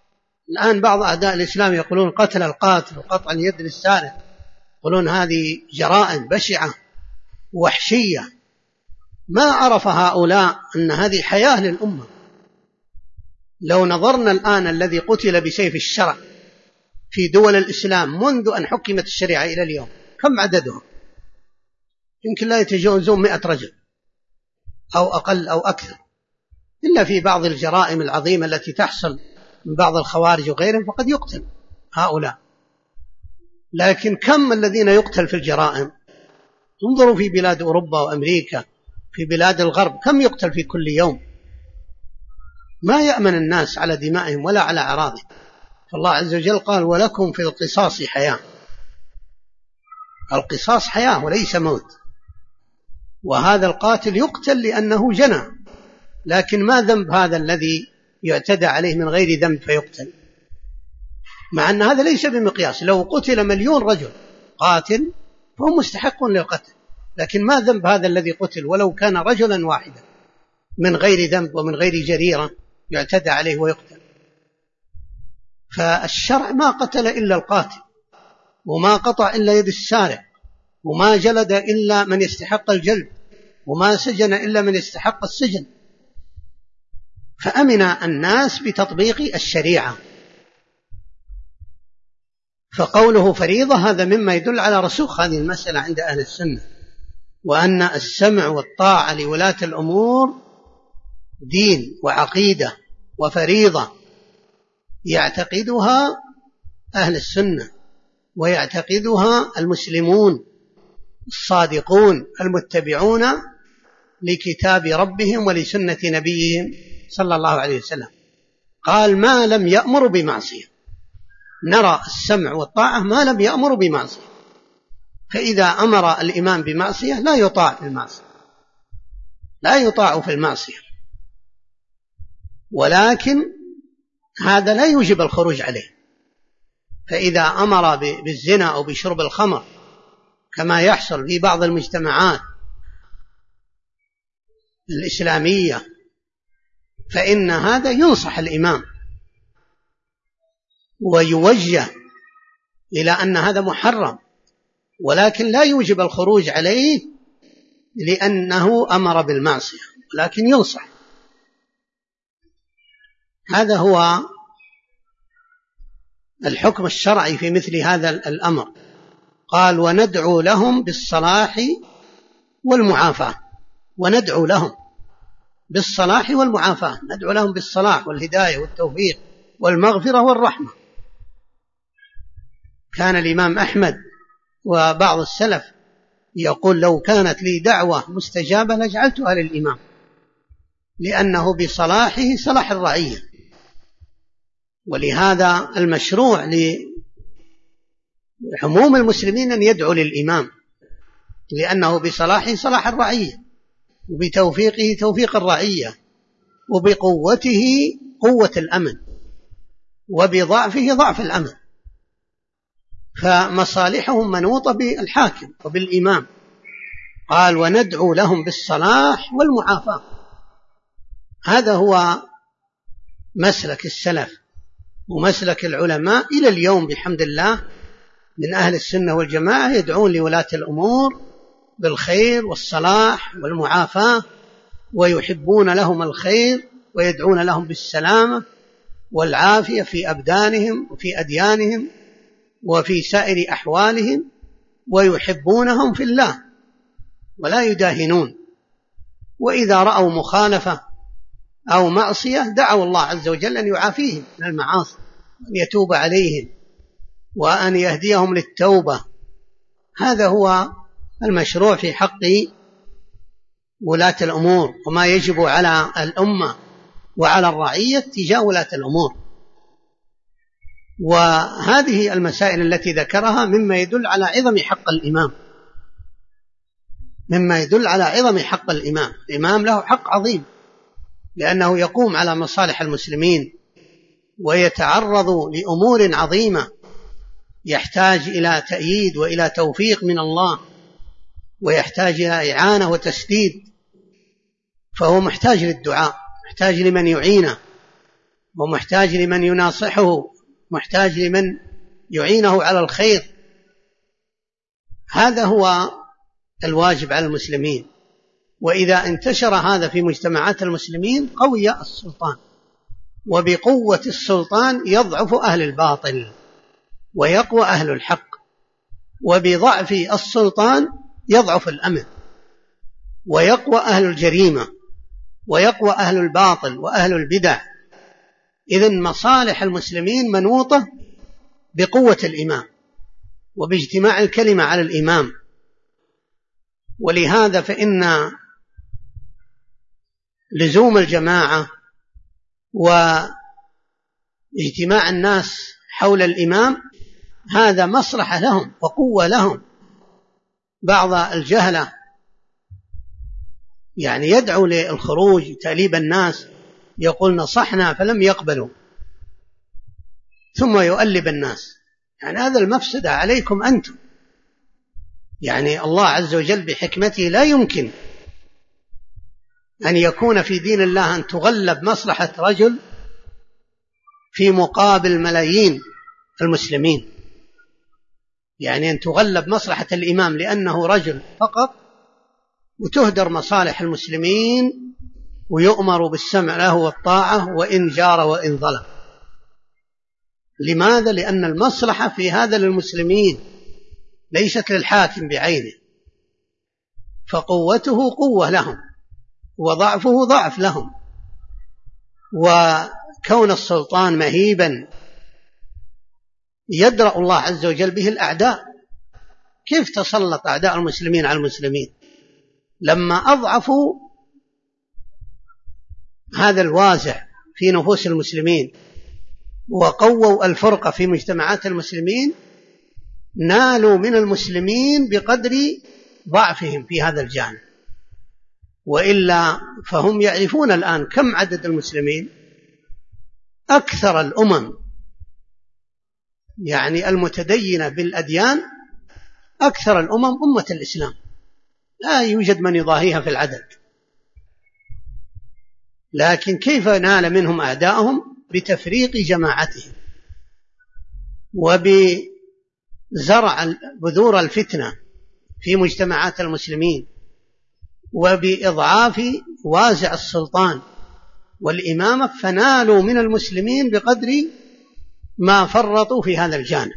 الآن بعض أعداء الإسلام يقولون قتل القاتل وقطع اليد للسارق، يقولون هذه جرائم بشعة وحشية. ما عرف هؤلاء أن هذه حياة للأمة. لو نظرنا الآن الذي قتل بسيف الشرع في دول الإسلام منذ أن حكمت الشريعة إلى اليوم كم عددهم؟ يمكن لا يتجاوزون 100 رجل أو أقل أو أكثر، إلا في بعض الجرائم العظيمة التي تحصل من بعض الخوارج وغيرهم فقد يقتل هؤلاء. لكن كم الذين يقتل في الجرائم؟ انظروا في بلاد أوروبا وأمريكا، في بلاد الغرب كم يقتل في كل يوم. ما يأمن الناس على دمائهم ولا على أعراضهم. فالله عز وجل قال ولكم في القصاص حياة. القصاص حياة وليس موت. وهذا القاتل يقتل لأنه جنى، لكن ما ذنب هذا الذي يعتدى عليه من غير ذنب فيقتل؟ مع أن هذا ليس بمقياس. لو قتل 1,000,000 رجل قاتل فهم مستحقون للقتل، لكن ما ذنب هذا الذي قتل ولو كان رجلا واحدا من غير ذنب ومن غير جريرة يعتدى عليه ويقتل؟ فالشرع ما قتل إلا القاتل، وما قطع إلا يد السارق، وما جلد إلا من يستحق الجلد، وما سجن إلا من يستحق السجن. فأمن الناس بتطبيق الشريعة. فقوله فريضة هذا مما يدل على رسوخ هذه المسألة عند أهل السنة، وأن السمع والطاعة لولاة الأمور دين وعقيدة وفريضة يعتقدها أهل السنة ويعتقدها المسلمون الصادقون المتبعون لكتاب ربهم ولسنة نبيهم صلى الله عليه وسلم. قال ما لم يأمر بمعصية. نرى السمع والطاعة ما لم يأمر بمعصية. فإذا أمر الإمام بمعصية لا يطاع في المعصية، لا يطاع في المعصية. ولكن هذا لا يوجب الخروج عليه. فإذا أمر بالزنا أو بشرب الخمر كما يحصل في بعض المجتمعات الإسلامية فإن هذا ينصح الإمام ويوجه إلى أن هذا محرم، ولكن لا يوجب الخروج عليه لأنه أمر بالمعصية، لكن ينصح. هذا هو الحكم الشرعي في مثل هذا الأمر. قال وندعو لهم بالصلاح والمعافاة. وندعو لهم بالصلاح والمعافاة، ندعو لهم بالصلاح والهداية والتوفيق والمغفرة والرحمة. كان الإمام أحمد وبعض السلف يقول لو كانت لي دعوة مستجابة لجعلتها للإمام، لأنه بصلاحه صلاح الرعية. ولهذا المشروع لعموم المسلمين أن يدعو للإمام، لأنه بصلاحه صلاح الرعية، وبتوفيقه توفيق الرعية، وبقوته قوة الأمن، وبضعفه ضعف الأمن. فمصالحهم منوطة بالحاكم وبالإمام. قال وندعو لهم بالصلاح والمعافاة. هذا هو مسلك السلف ومسلك العلماء إلى اليوم بحمد الله من أهل السنة والجماعة، يدعون لولاة الأمور بالخير والصلاح والمعافاة، ويحبون لهم الخير ويدعون لهم بالسلامة والعافية في أبدانهم وفي أديانهم وفي سائر أحوالهم، ويحبونهم في الله ولا يداهنون. وإذا رأوا مخالفة أو معصية دعوا الله عز وجل أن يعافيهم من المعاصي، أن يتوب عليهم وأن يهديهم للتوبة. هذا هو المشروع في حق ولاة الأمور، وما يجب على الأمة وعلى الرعية تجاه ولاة الأمور. وهذه المسائل التي ذكرها مما يدل على عظم حق الإمام، مما يدل على عظم حق الإمام. الإمام له حق عظيم، لأنه يقوم على مصالح المسلمين ويتعرض لأمور عظيمة يحتاج إلى تأييد وإلى توفيق من الله، ويحتاج إلى إعانة وتسديد. فهو محتاج للدعاء، محتاج لمن يعينه، ومحتاج لمن يناصحه محتاج لمن يعينه على الخير. هذا هو الواجب على المسلمين. وإذا انتشر هذا في مجتمعات المسلمين قوي السلطان، وبقوة السلطان يضعف أهل الباطل ويقوى أهل الحق، وبضعف السلطان يضعف الأمن ويقوى أهل الجريمة ويقوى أهل الباطل وأهل البدع. إذن مصالح المسلمين منوطة بقوة الإمام وباجتماع الكلمة على الإمام. ولهذا فإن لزوم الجماعة واجتماع الناس حول الإمام هذا مصلحة لهم وقوة لهم. بعض الجهلة يعني يدعو للخروج تأليب الناس، يقول نصحنا فلم يقبلوا، ثم يؤلب الناس. يعني هذا المفسدة عليكم أنتم. يعني الله عز وجل بحكمته لا يمكن أن يكون في دين الله أن تغلب مصلحة رجل في مقابل ملايين المسلمين. يعني أن تغلب مصلحة الإمام لأنه رجل فقط، وتهدر مصالح المسلمين ويؤمر بالسمع له والطاعة وإن جار وإن ظلم. لماذا؟ لأن المصلحة في هذا للمسلمين ليست للحاكم بعينه، فقوته قوة لهم وضعفه ضعف لهم. وكون السلطان مهيبا يدرأ الله عز وجل به الأعداء. كيف تسلط أعداء المسلمين على المسلمين لما أضعفوا هذا الوازع في نفوس المسلمين وقووا الفرقة في مجتمعات المسلمين؟ نالوا من المسلمين بقدر ضعفهم في هذا الجانب. وإلا فهم يعرفون الآن كم عدد المسلمين. أكثر الأمم يعني المتدينة بالأديان، أكثر الأمم أمة الإسلام، لا يوجد من يضاهيها في العدد. لكن كيف نال منهم أعداءهم؟ بتفريق جماعتهم وبزرع بذور الفتنة في مجتمعات المسلمين وبإضعاف وازع السلطان والإمامة، فنالوا من المسلمين بقدر ما فرطوا في هذا الجانب.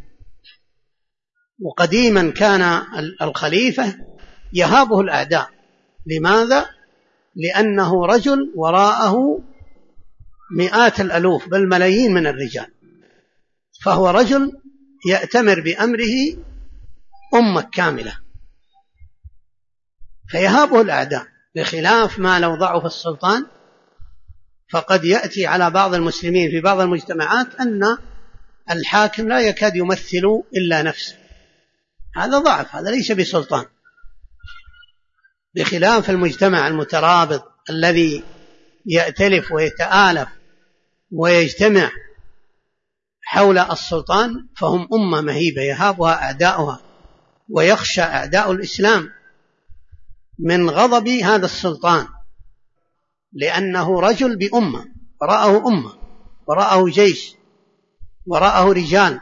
وقديما كان الخليفة يهابه الأعداء. لماذا؟ لأنه رجل وراءه مئات الألوف بل ملايين من الرجال، فهو رجل يأتمر بأمره أمة كاملة، فيهابه الأعداء. بخلاف ما لو ضعف السلطان، فقد يأتي على بعض المسلمين في بعض المجتمعات أن الحاكم لا يكاد يمثل إلا نفسه، هذا ضعف، هذا ليس بسلطان. بخلاف المجتمع المترابط الذي يأتلف ويتآلف ويجتمع حول السلطان، فهم أمة مهيبة يهابها أعداؤها، ويخشى أعداء الإسلام من غضب هذا السلطان، لأنه رجل بأمة، وراءه أمة، وراءه جيش، وراءه رجال.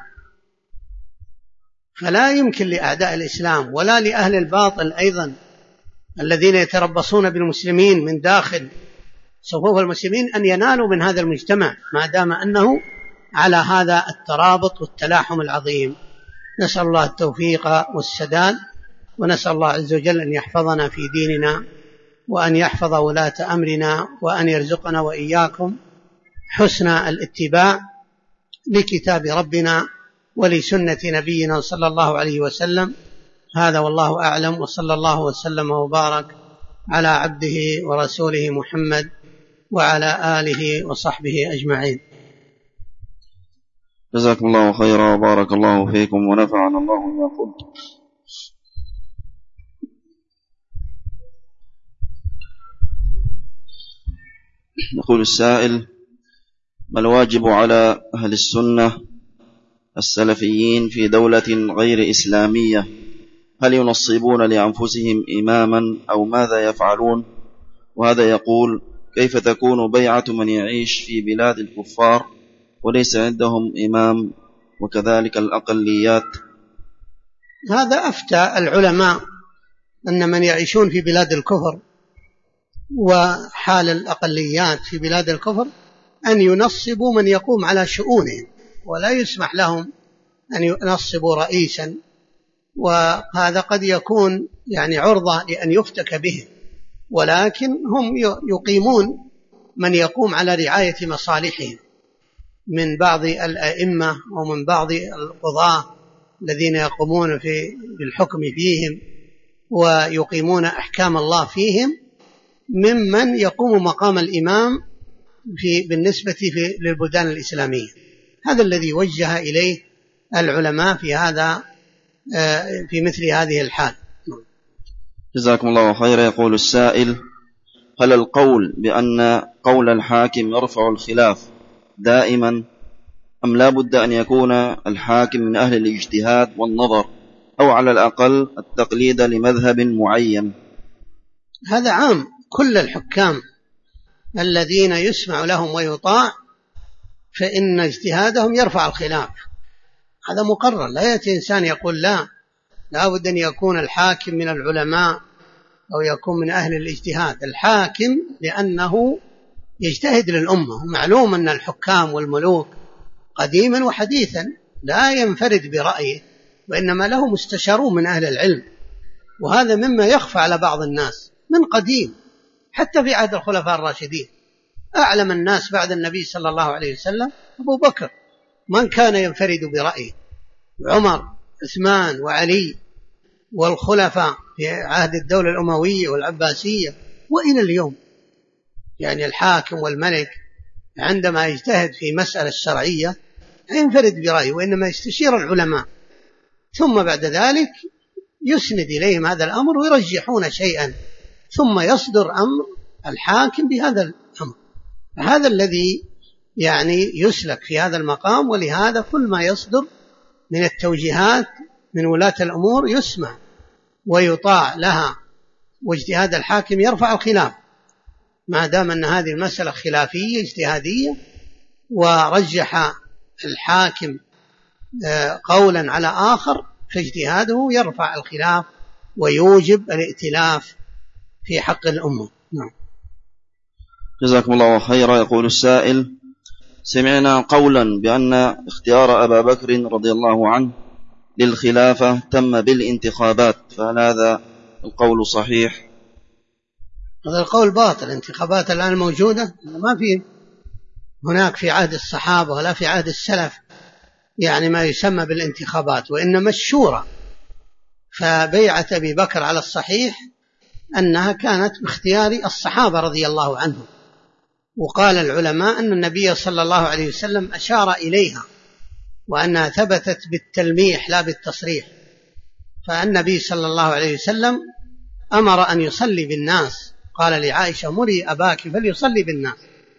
فلا يمكن لأعداء الإسلام ولا لأهل الباطل أيضا الذين يتربصون بالمسلمين من داخل صفوف المسلمين أن ينالوا من هذا المجتمع ما دام أنه على هذا الترابط والتلاحم العظيم. نسأل الله التوفيق والسداد، ونسأل الله عز وجل أن يحفظنا في ديننا، وأن يحفظ ولاة أمرنا، وأن يرزقنا وإياكم حسن الاتباع لكتاب ربنا ولسنة نبينا صلى الله عليه وسلم. هذا والله أعلم، وصلى الله وسلم وبارك على عبده ورسوله محمد وعلى آله وصحبه أجمعين.
جزاكم الله خيرا وبارك الله فيكم ونفعنا الله بما قلتم. يقول السائل: ما الواجب على أهل السنة السلفيين في دولة غير إسلامية؟ هل ينصبون لأنفسهم إماما أو ماذا يفعلون؟ وهذا يقول: كيف تكون بيعة من يعيش في بلاد الكفار وليس عندهم إمام وكذلك الأقليات؟
هذا أفتى العلماء أن من يعيشون في بلاد الكفر وحال الأقليات في بلاد الكفر أن ينصبوا من يقوم على شؤونهم، ولا يسمح لهم أن ينصبوا رئيسا، وهذا قد يكون يعني عرضة لأن يفتك به، ولكن هم يقيمون من يقوم على رعاية مصالحهم من بعض الأئمة ومن بعض القضاة الذين يقومون بالحكم فيهم ويقيمون أحكام الله فيهم، ممن يقوم مقام الإمام بالنسبة للبلدان الإسلامية. هذا الذي وجه إليه العلماء في مثل هذه الحال.
جزاكم الله خيرا. يقول السائل: هل القول بأن قول الحاكم يرفع الخلاف دائما، أم لا بد أن يكون الحاكم من أهل الاجتهاد والنظر، أو على الأقل التقليد لمذهب معين؟
هذا عام، كل الحكام الذين يسمع لهم ويطاع فإن اجتهادهم يرفع الخلاف، هذا مقرر. لا يأتي إنسان يقول لا بد أن يكون الحاكم من العلماء أو يكون من أهل الاجتهاد. الحاكم لأنه يجتهد للأمة، معلوم أن الحكام والملوك قديما وحديثا لا ينفرد برأيه، وإنما له مستشارون من أهل العلم، وهذا مما يخفى على بعض الناس من قديم. حتى في عهد الخلفاء الراشدين أعلم الناس بعد النبي صلى الله عليه وسلم أبو بكر، من كان ينفرد برأيه، عمر، عثمان وعلي والخلفاء في عهد الدولة الأموية والعباسية وإلى اليوم. يعني الحاكم والملك عندما يجتهد في مسألة شرعية لا ينفرد برأيه، وإنما يستشير العلماء، ثم بعد ذلك يسند إليهم هذا الأمر ويرجحون شيئا، ثم يصدر أمر الحاكم بهذا الأمر. هذا الذي يعني يسلك في هذا المقام، ولهذا كل ما يصدر من التوجيهات من ولاة الأمور يسمع ويطاع لها، واجتهاد الحاكم يرفع الخلاف ما دام أن هذه المسألة خلافية اجتهادية، ورجح الحاكم قولا على آخر فاجتهاده يرفع الخلاف ويوجب الائتلاف في حق الأمة. نعم.
جزاكم الله خيرا. يقول السائل: سمعنا قولا بأن اختيار أبا بكر رضي الله عنه للخلافة تم بالانتخابات، فهل هذا القول صحيح؟
هذا القول باطل. الانتخابات الآن موجودة، ما في هناك في عهد الصحابة ولا في عهد السلف يعني ما يسمى بالانتخابات، وإنما الشورى. فبيعة أبي بكر على الصحيح أنها كانت باختيار الصحابة رضي الله عنهم، وقال العلماء أن النبي صلى الله عليه وسلم أشار إليها وأنها ثبتت بالتلميح لا بالتصريح. فالنبي صلى الله عليه وسلم أمر أن يصلي بالناس، قال لعائشة: مري أباك فليصلي بالناس.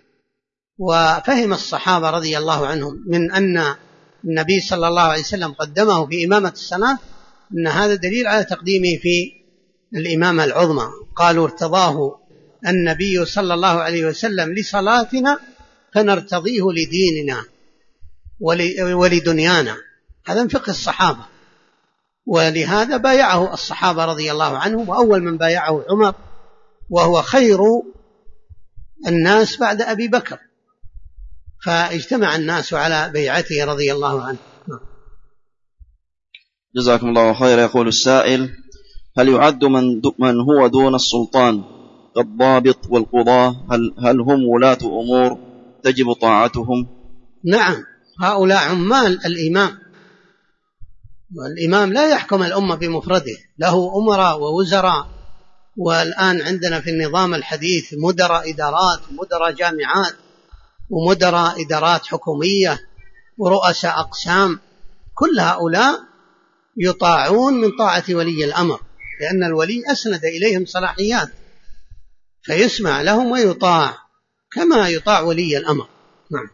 وفهم الصحابة رضي الله عنهم من أن النبي صلى الله عليه وسلم قدمه في إمامة الصلاة أن هذا دليل على تقديمه في الإمامة العظمى. قالوا: ارتضاه النبي صلى الله عليه وسلم لصلاتنا فنرتضيه لديننا ولدنيانا. هذا من فقه الصحابة، ولهذا بايعه الصحابة رضي الله عنهم، وأول من بايعه عمر، وهو خير الناس بعد أبي بكر، فاجتمع الناس على بيعته رضي الله عنه.
جزاكم الله خيرا. يقول السائل: هل يعد من هو دون السلطان كالضابط والقضاة، هل هم ولاة أمور تجب طاعتهم؟
نعم، هؤلاء عمال الإمام، والإمام لا يحكم الأمة بمفرده، له أمراء ووزراء. والآن عندنا في النظام الحديث مدراء إدارات ومدراء جامعات ومدراء إدارات حكومية ورؤساء أقسام، كل هؤلاء يطاعون من طاعة ولي الأمر، لأن الولي أسند إليهم صلاحيات، فيسمع لهم ويطاع كما يطاع ولي الأمر. نعم.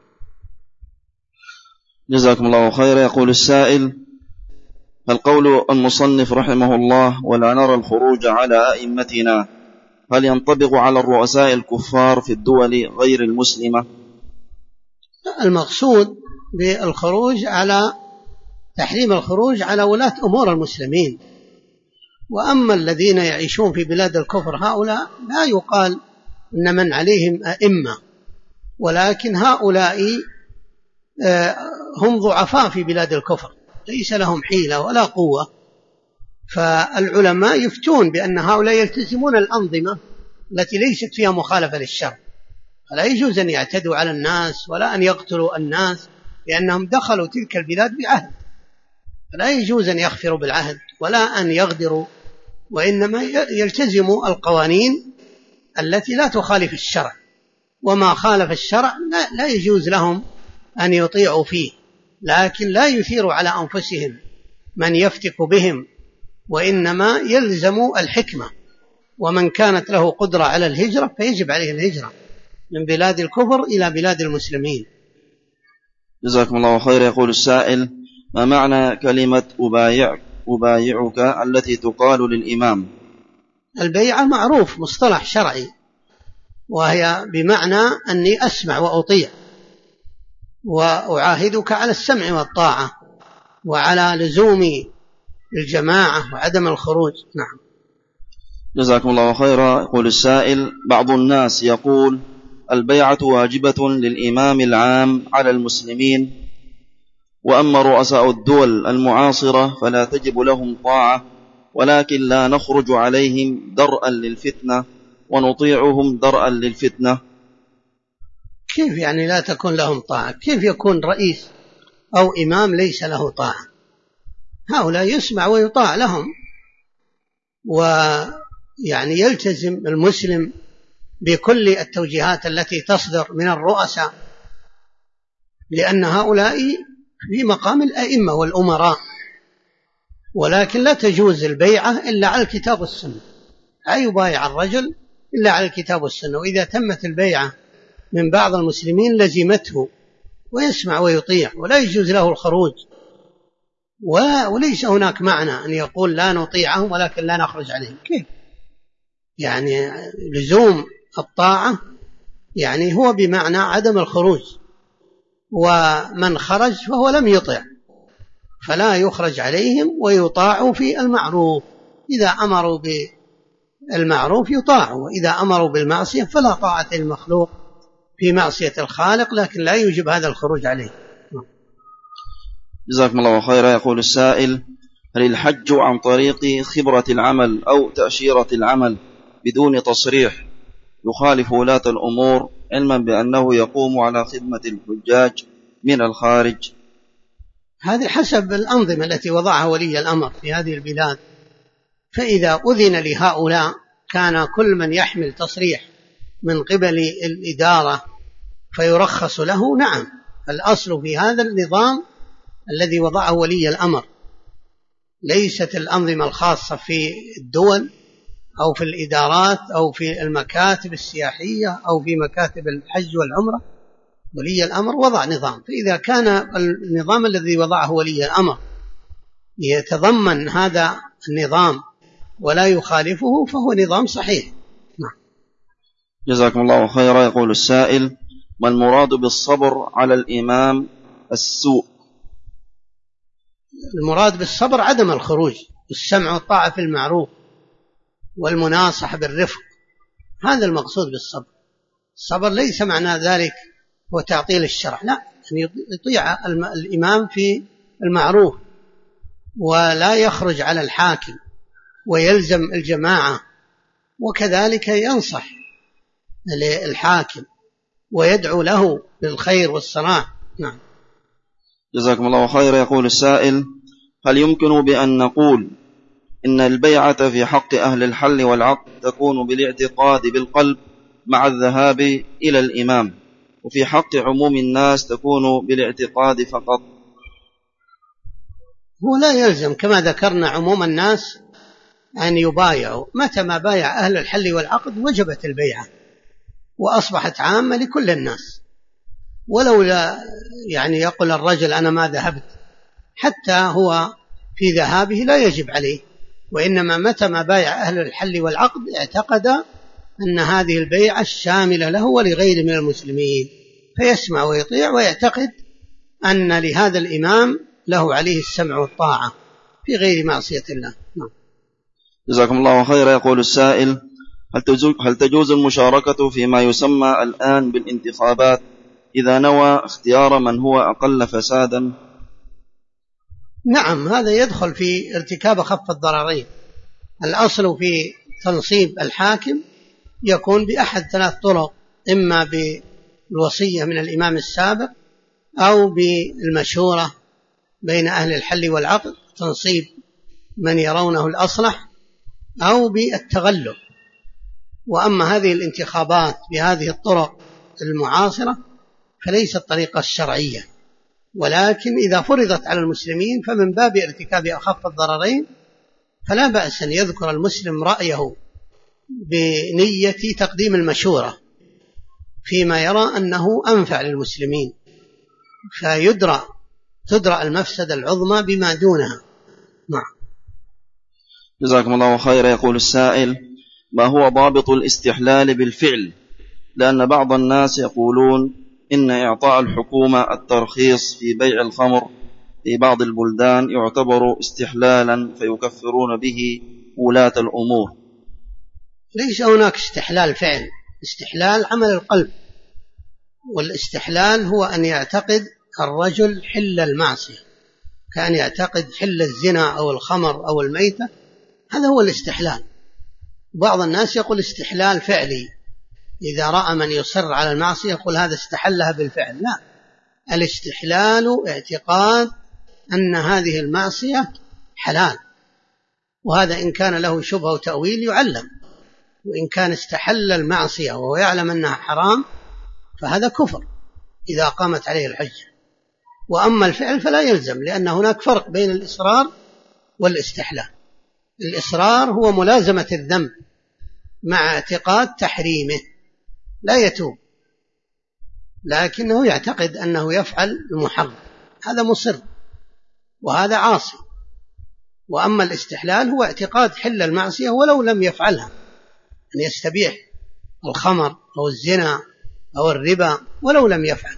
جزاكم الله خيرا. يقول السائل: هل قول المصنف رحمه الله ولا نرى الخروج على أئمتنا هل ينطبق على الرؤساء الكفار في الدول غير المسلمة؟
المقصود بالخروج على تحريم الخروج على ولاة أمور المسلمين. وأما الذين يعيشون في بلاد الكفر هؤلاء لا يقال إن من عليهم أئمة، ولكن هؤلاء هم ضعفاء في بلاد الكفر، ليس لهم حيلة ولا قوة، فالعلماء يفتون بأن هؤلاء يلتزمون الأنظمة التي ليست فيها مخالفة للشرع، فلا يجوز أن يعتدوا على الناس ولا أن يقتلوا الناس، لأنهم دخلوا تلك البلاد بعهد، فلا يجوز أن يغفروا بالعهد ولا أن يغدروا، وإنما يلتزموا القوانين التي لا تخالف الشرع، وما خالف الشرع لا يجوز لهم أن يطيعوا فيه، لكن لا يثيروا على أنفسهم من يفتك بهم، وإنما يلزموا الحكمة. ومن كانت له قدرة على الهجرة فيجب عليه الهجرة من بلاد الكفر إلى بلاد المسلمين.
جزاكم الله خير. يقول السائل: ما معنى كلمة أبايعك التي تقال للإمام؟
البيعة معروف مصطلح شرعي، وهي بمعنى أني أسمع وأطيع وأعاهدك على السمع والطاعة وعلى لزوم الجماعة وعدم الخروج. نعم.
جزاكم الله خيرا. يقول السائل: بعض الناس يقول البيعة واجبة للإمام العام على المسلمين، وأما رؤساء الدول المعاصرة فلا تجب لهم طاعة، ولكن لا نخرج عليهم درءا للفتنة ونطيعهم درءا للفتنة.
كيف يعني لا تكون لهم طاعة؟ كيف يكون رئيس أو إمام ليس له طاعة؟ هؤلاء يسمع ويطاع لهم، ويعني يلتزم المسلم بكل التوجيهات التي تصدر من الرؤساء، لأن هؤلاء في مقام الأئمة والأمراء، ولكن لا تجوز البيعة إلا على الكتاب والسنة، لا يبايع الرجل إلا على الكتاب والسنة، وإذا تمت البيعة من بعض المسلمين لزمته ويسمع ويطيع، ولا يجوز له الخروج. وليس هناك معنى أن يقول لا نطيعهم ولكن لا نخرج عليهم. كيف يعني؟ لزوم الطاعة يعني هو بمعنى عدم الخروج، ومن خرج فهو لم يطع، فلا يخرج عليهم ويطاع في المعروف. إذا أمروا بالمعروف يطاع، وإذا أمروا بالمعصية فلا طاعة للمخلوق في معصية الخالق، لكن لا يوجب هذا الخروج عليه.
جزاكم الله خيرا. يقول السائل: هل الحج عن طريق خبرة العمل أو تأشيرة العمل بدون تصريح يخالف ولاة الأمور، علما بأنه يقوم على خدمة الحجاج من الخارج؟
هذه حسب الأنظمة التي وضعها ولي الأمر في هذه البلاد، فإذا أذن لهؤلاء كان كل من يحمل تصريح من قبل الإدارة فيرخص له. نعم، الأصل في هذا النظام الذي وضعه ولي الأمر، ليست الأنظمة الخاصة في الدول أو في الإدارات أو في المكاتب السياحية أو في مكاتب الحج والعمرة. ولي الأمر وضع نظام، فإذا كان النظام الذي وضعه ولي الأمر يتضمن هذا النظام ولا يخالفه فهو نظام صحيح. نعم.
جزاكم الله خيرا. يقول السائل: ما المراد بالصبر على الإمام السوء؟
المراد بالصبر عدم الخروج، السمع والطاعة في المعروف والمناصحة بالرفق، هذا المقصود بالصبر. الصبر ليس معنى ذلك هو تعطيل الشرع، لا، أن يطيع الإمام في المعروف ولا يخرج على الحاكم ويلزم الجماعة، وكذلك ينصح للحاكم ويدعو له بالخير والصلاح. نعم.
جزاكم الله خيرا. يقول السائل: هل يمكن بأن نقول إن البيعة في حق أهل الحل والعقد تكون بالاعتقاد بالقلب مع الذهاب إلى الإمام، وفي حق عموم الناس تكون بالاعتقاد فقط؟
هو لا يلزم كما ذكرنا عموم الناس أن يبايعوا، متى ما بايع أهل الحل والعقد وجبت البيعة وأصبحت عامة لكل الناس، ولولا يعني يقول الرجل أنا ما ذهبت، حتى هو في ذهابه لا يجب عليه، وإنما متى ما بايع أهل الحل والعقد اعتقد أن هذه البيعة الشاملة له ولغيره من المسلمين، فيسمع ويطيع ويعتقد أن لهذا الإمام له عليه السمع والطاعة في غير معصية الله.
جزاكم الله خيرا. يقول السائل: هل تجوز المشاركة فيما يسمى الآن بالانتخابات إذا نوى اختيار من هو أقل فسادا؟
نعم، هذا يدخل في ارتكاب أخف الضررين. الأصل في تنصيب الحاكم يكون بأحد 3 طرق: إما بالوصية من الإمام السابق، أو بالمشورة بين أهل الحل والعقد تنصيب من يرونه الأصلح، أو بالتغلب. وأما هذه الانتخابات بهذه الطرق المعاصرة فليست الطريقة الشرعية، ولكن إذا فرضت على المسلمين فمن باب ارتكاب أخف الضررين، فلا بأس أن يذكر المسلم رأيه بنية تقديم المشورة فيما يرى أنه أنفع للمسلمين، تدرأ المفسدة العظمى بما دونها. نعم.
جزاكم الله خيرا. يقول السائل: ما هو ضابط الاستحلال بالفعل؟ لأن بعض الناس يقولون إن إعطاء الحكومة الترخيص في بيع الخمر في بعض البلدان يعتبر استحلالا فيكفرون به ولاة الأمور.
ليس هناك استحلال فعل، استحلال عمل القلب. والاستحلال هو أن يعتقد الرجل حل المعصية، كأن يعتقد حل الزنا أو الخمر أو الميتة، هذا هو الاستحلال. بعض الناس يقول استحلال فعلي، إذا رأى من يصر على المعصية يقول هذا استحلها بالفعل. لا، الاستحلال اعتقاد أن هذه المعصية حلال، وهذا إن كان له شبهة وتأويل يعلم. وإن كان استحل المعصية وهو يعلم أنها حرام فهذا كفر إذا قامت عليه الحجة. وأما الفعل فلا يلزم، لأن هناك فرق بين الإصرار والاستحلال. الإصرار هو ملازمة الذنب مع اعتقاد تحريمه، لا يتوب، لكنه يعتقد أنه يفعل المحرم، هذا مصر وهذا عاصي. وأما الاستحلال هو اعتقاد حل المعصية ولو لم يفعلها، أن يستبيح الخمر أو الزنا أو الربا ولو لم يفعل.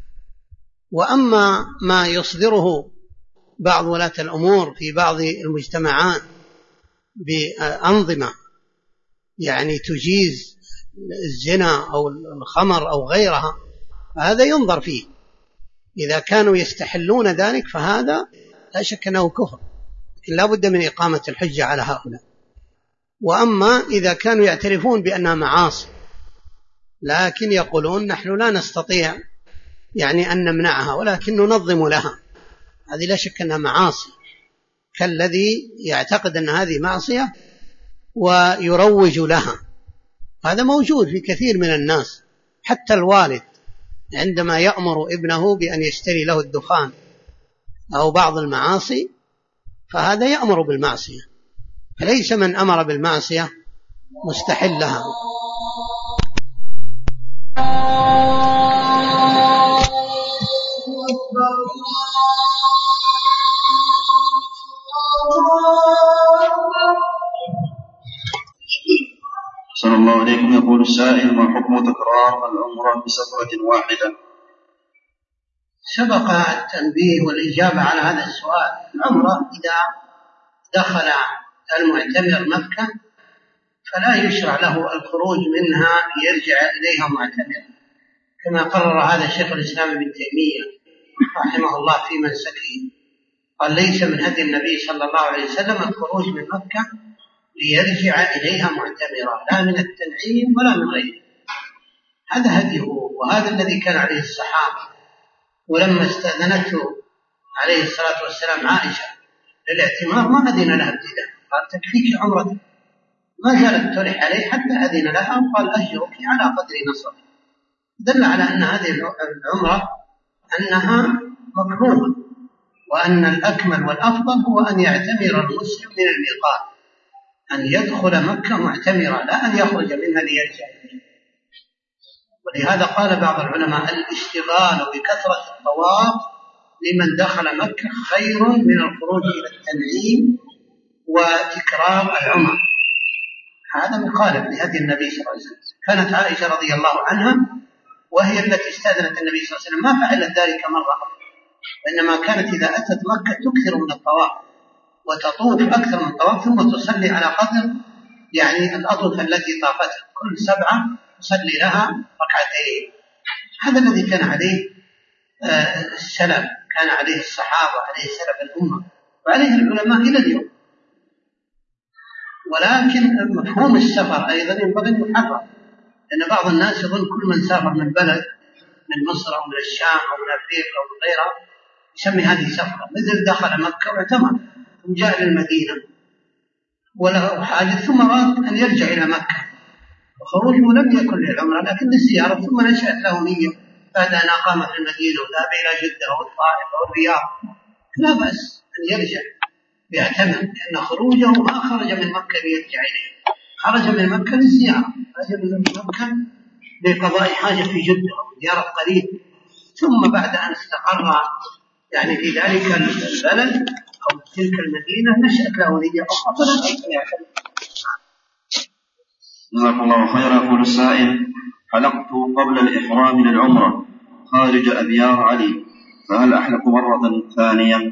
وأما ما يصدره بعض ولاة الأمور في بعض المجتمعات بأنظمة يعني تجيز الزنا أو الخمر أو غيرها، فهذا ينظر فيه. إذا كانوا يستحلون ذلك فهذا لا شك أنه كفر، لكن لا بد من إقامة الحجة على هؤلاء. وأما إذا كانوا يعترفون بأنها معاصي لكن يقولون نحن لا نستطيع يعني أن نمنعها ولكن ننظم لها، هذه لا شك أنها معاصي، كالذي يعتقد أن هذه معصية ويروج لها. هذا موجود في كثير من الناس، حتى الوالد عندما يأمر ابنه بأن يشتري له الدخان أو بعض المعاصي فهذا يأمر بالمعصية، فليس من أمر بالمعصية مستحل لها.
صلى الله عليكم. يقول السائل: ما حكم تكرار العمرة بسفرة واحدة؟
سبق التنبيه والإجابة على هذا السؤال. العمرة إذا دخل المعتمر مكة فلا يشرع له الخروج منها ليرجع إليها معتمرا، كما قرر هذا شيخ الإسلام ابن تيمية رحمه الله في منسكه، قال ليس من هدي النبي صلى الله عليه وسلم الخروج من مكة ليرجع إليها معتمرا، لا من التنعيم ولا من غيره، هذا هديه وهذا الذي كان عليه الصحابة. ولما استأذنته عليه الصلاة والسلام عائشة للاعتمار ما أذن لها ابتداء، قال تكفيك عمرتك، ما زالت تلح عليه حتى أذن لها وقال أجرك على قدر نصرك، دل على أن هذه العمرة أنها مكروهة، وأن الأكمل والأفضل هو أن يعتمر المسلم من الميقات، أن يدخل مكة معتمرا لا أن يخرج منها ليرجع. ولهذا قال بعض العلماء الاشتغال بكثرة الطواف لمن دخل مكة خير من الخروج إلى التنعيم وتكرار العمر، هذا مخالف لهدي النبي صلى الله عليه وسلم. كانت عائشة رضي الله عنها وهي التي استأذنت النبي صلى الله عليه وسلم ما فعلت ذلك مرة، وإنما كانت إذا أتت مكة تكثر من الطواف وتطوف أكثر من الطواف ثم تصلي على قدر يعني الأطوفة التي طافتها، كل 7 تصلي لها ركعتين. هذا الذي كان عليه السلف، كان عليه الصحابة، عليه سلف الأمة، وعليه العلماء إلى اليوم. ولكن مفهوم السفر أيضا ينبغي أن يحرر، لأن بعض الناس يظن كل من سافر من بلد، من مصر أو من الشام أو من أفريقيا أو من غيرها، يسمي هذه سفرة، مثل دخل مكة واعتمر ثم جاء للمدينة وله حاجة ثم أراد أن يرجع إلى مكة، وخروجه لم يكن للعمرة لكن للزيارة، ثم نشأت له نية بعد أن أقام في المدينة وذهب إلى جدة أو الطائف أو الرياض، لا بأس أن يرجع يعتمر، لأن خروجه ما خرج من مكة ليرجع إليه، خرج من مكة للزيارة، خرج من مكة لقضاء حاجة في جدة أو زيارة قريب، ثم بعد أن استقر يعني في ذلك البلد أو تلك المدينة نشأت له نية أخرى فلا يعتمر.
جزاكم الله خيرا. يقول السائل: حلقت قبل الإحرام للعمرة خارج أبيار علي، فهل أحلق مرة ثانية؟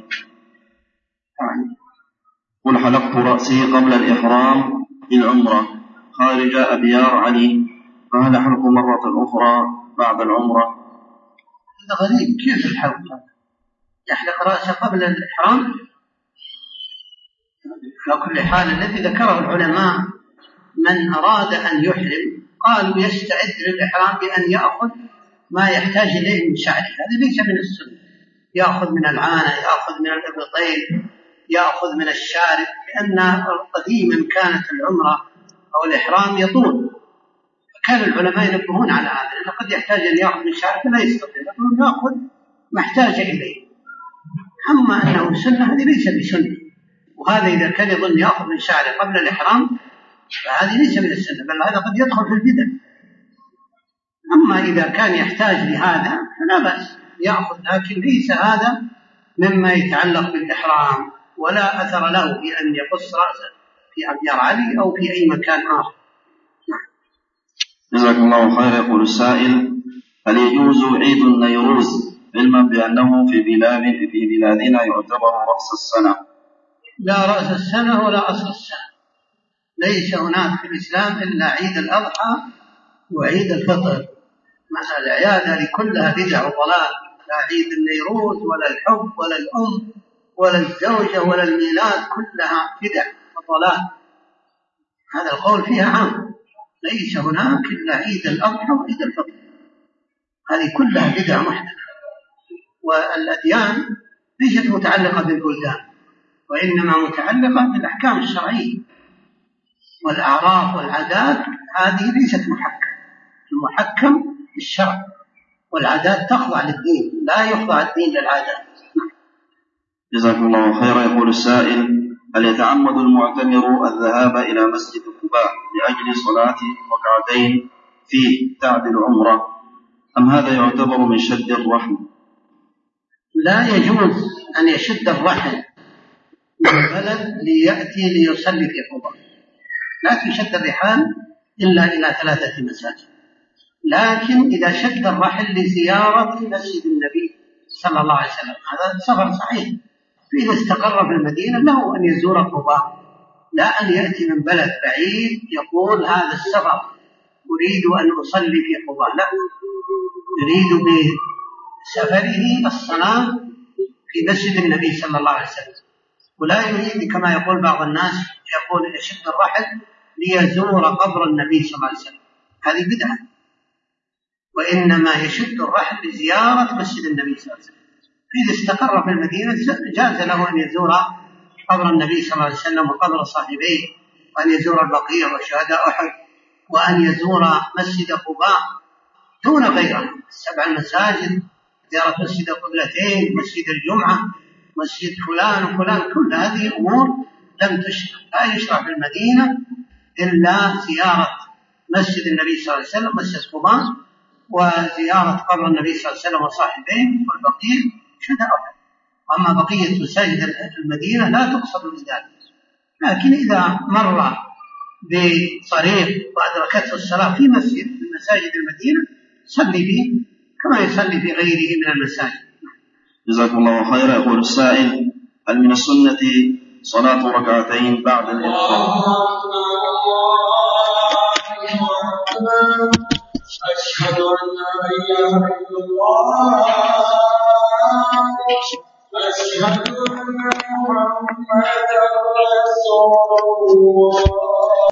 قل: حلقت رأسي قبل الإحرام للعمرة خارج أبيار علي، فهل أحلق مرة أخرى بعد العمرة؟
هذا غريب، كيف الحلق؟ يحلق رأسه قبل الإحرام؟ على كل حال الذي ذكره العلماء من أراد أن يحرم قالوا يستعد للإحرام بأن يأخذ ما يحتاج إليه من شعره، هذا ليس من السنة، يأخذ من العانة، يأخذ من الإبطين، يأخذ من الشارب، لأن قديما كانت العمرة أو الإحرام يطول، فكان العلماء ينبهون على هذا، لأنه قد يحتاج أن يأخذ من شعره فلا يستطيع، لكن يأخذ ما احتاج إليه. أما أنه سنة هذه ليس بسنة، وهذا إذا كان يظن يأخذ من شعره قبل الإحرام فهذه ليس من السنة، بل هذا قد يدخل في البدع. أما إذا كان يحتاج لهذا فلا بأس يأخذ، لكن ليس هذا مما يتعلق بالإحرام، ولا أثر له في أن يقص رأسه في أبيار علي أو في أي مكان آخر.
جزاكم الله خير. يقول السائل: هل يجوز عيد النيروز علما بأنه في بلادنا يعتبر رأس السنة؟
لا رأس السنة ولا أصل السنة، ليس هناك في الإسلام إلا عيد الأضحى وعيد الفطر، مع الأعياد هذه كلها بدع وضلال، لا عيد النيروز ولا الحب ولا الأم ولا الزوجة ولا الميلاد، كلها بدع وضلال، هذا القول فيها عام، ليس هناك إلا عيد الأضحى وعيد الفطر، هذه كلها بدع محدثة. والأديان ليست متعلقة بالبلدان، وإنما متعلقة بالأحكام الشرعية، والأعراف والعادات هذه ليست محكمة، المحكم الشرع، والعادات تخضع للدين، لا يخضع الدين للعادات.
جزاكم الله خيرا. يقول السائل: هل يتعمد المعتمر الذهاب إلى مسجد قباء لأجل صلاة ركعتين فيه تعدل عمرة، أم هذا يعتبر من شد الرحل؟
لا يجوز أن يشد الرحل من بلد ليأتي ليصلي في قباء، لا تشد الرحال إلا إلى 3 مساجد، لكن إذا شد الرحل لزيارة مسجد النبي صلى الله عليه وسلم هذا سفر صحيح، فإذا استقر في المدينة له أن يزور قباء، لا أن يأتي من بلد بعيد يقول هذا السفر أريد أن أصلي في قباء، لا، يريد بسفره الصلاة في مسجد النبي صلى الله عليه وسلم، ولا يريد كما يقول بعض الناس يقول يشد الرحل ليزور قبر النبي صلى الله عليه وسلم، هذه بدعة، وإنما يشد الرحل لزيارة مسجد النبي صلى الله عليه وسلم، فإذا استقر في المدينة جاز له أن يزور قبر النبي صلى الله عليه وسلم وقبر صاحبيه، وأن يزور البقيع وشهداء أحد، وأن يزور مسجد قباء دون غيره، 7 مساجد، زيارة مسجد القبلتين، مسجد الجمعة، مسجد فلان وفلان، كل هذه أمور لم تشرع، لا يشرع في المدينة إلا زيارة مسجد النبي صلى الله عليه وسلم مسجد قباء، وزيارة قبر النبي صلى الله عليه وسلم وصاحبيه والبقيع شهداء أحد. أما بقية مساجد المدينة لا تقصد بذلك، لكن إذا مر بطريق وأدركته الصلاة في مسجد من مساجد المدينة صلي فيه كما يصلي في غيره من المساجد.
جزاكم الله خيرا. يقول السائل: هل من السنة صلاة ركعتين بعد الإفطار؟
أشهد أن لا إله إلا الله أشهد أن محمدا رسول الله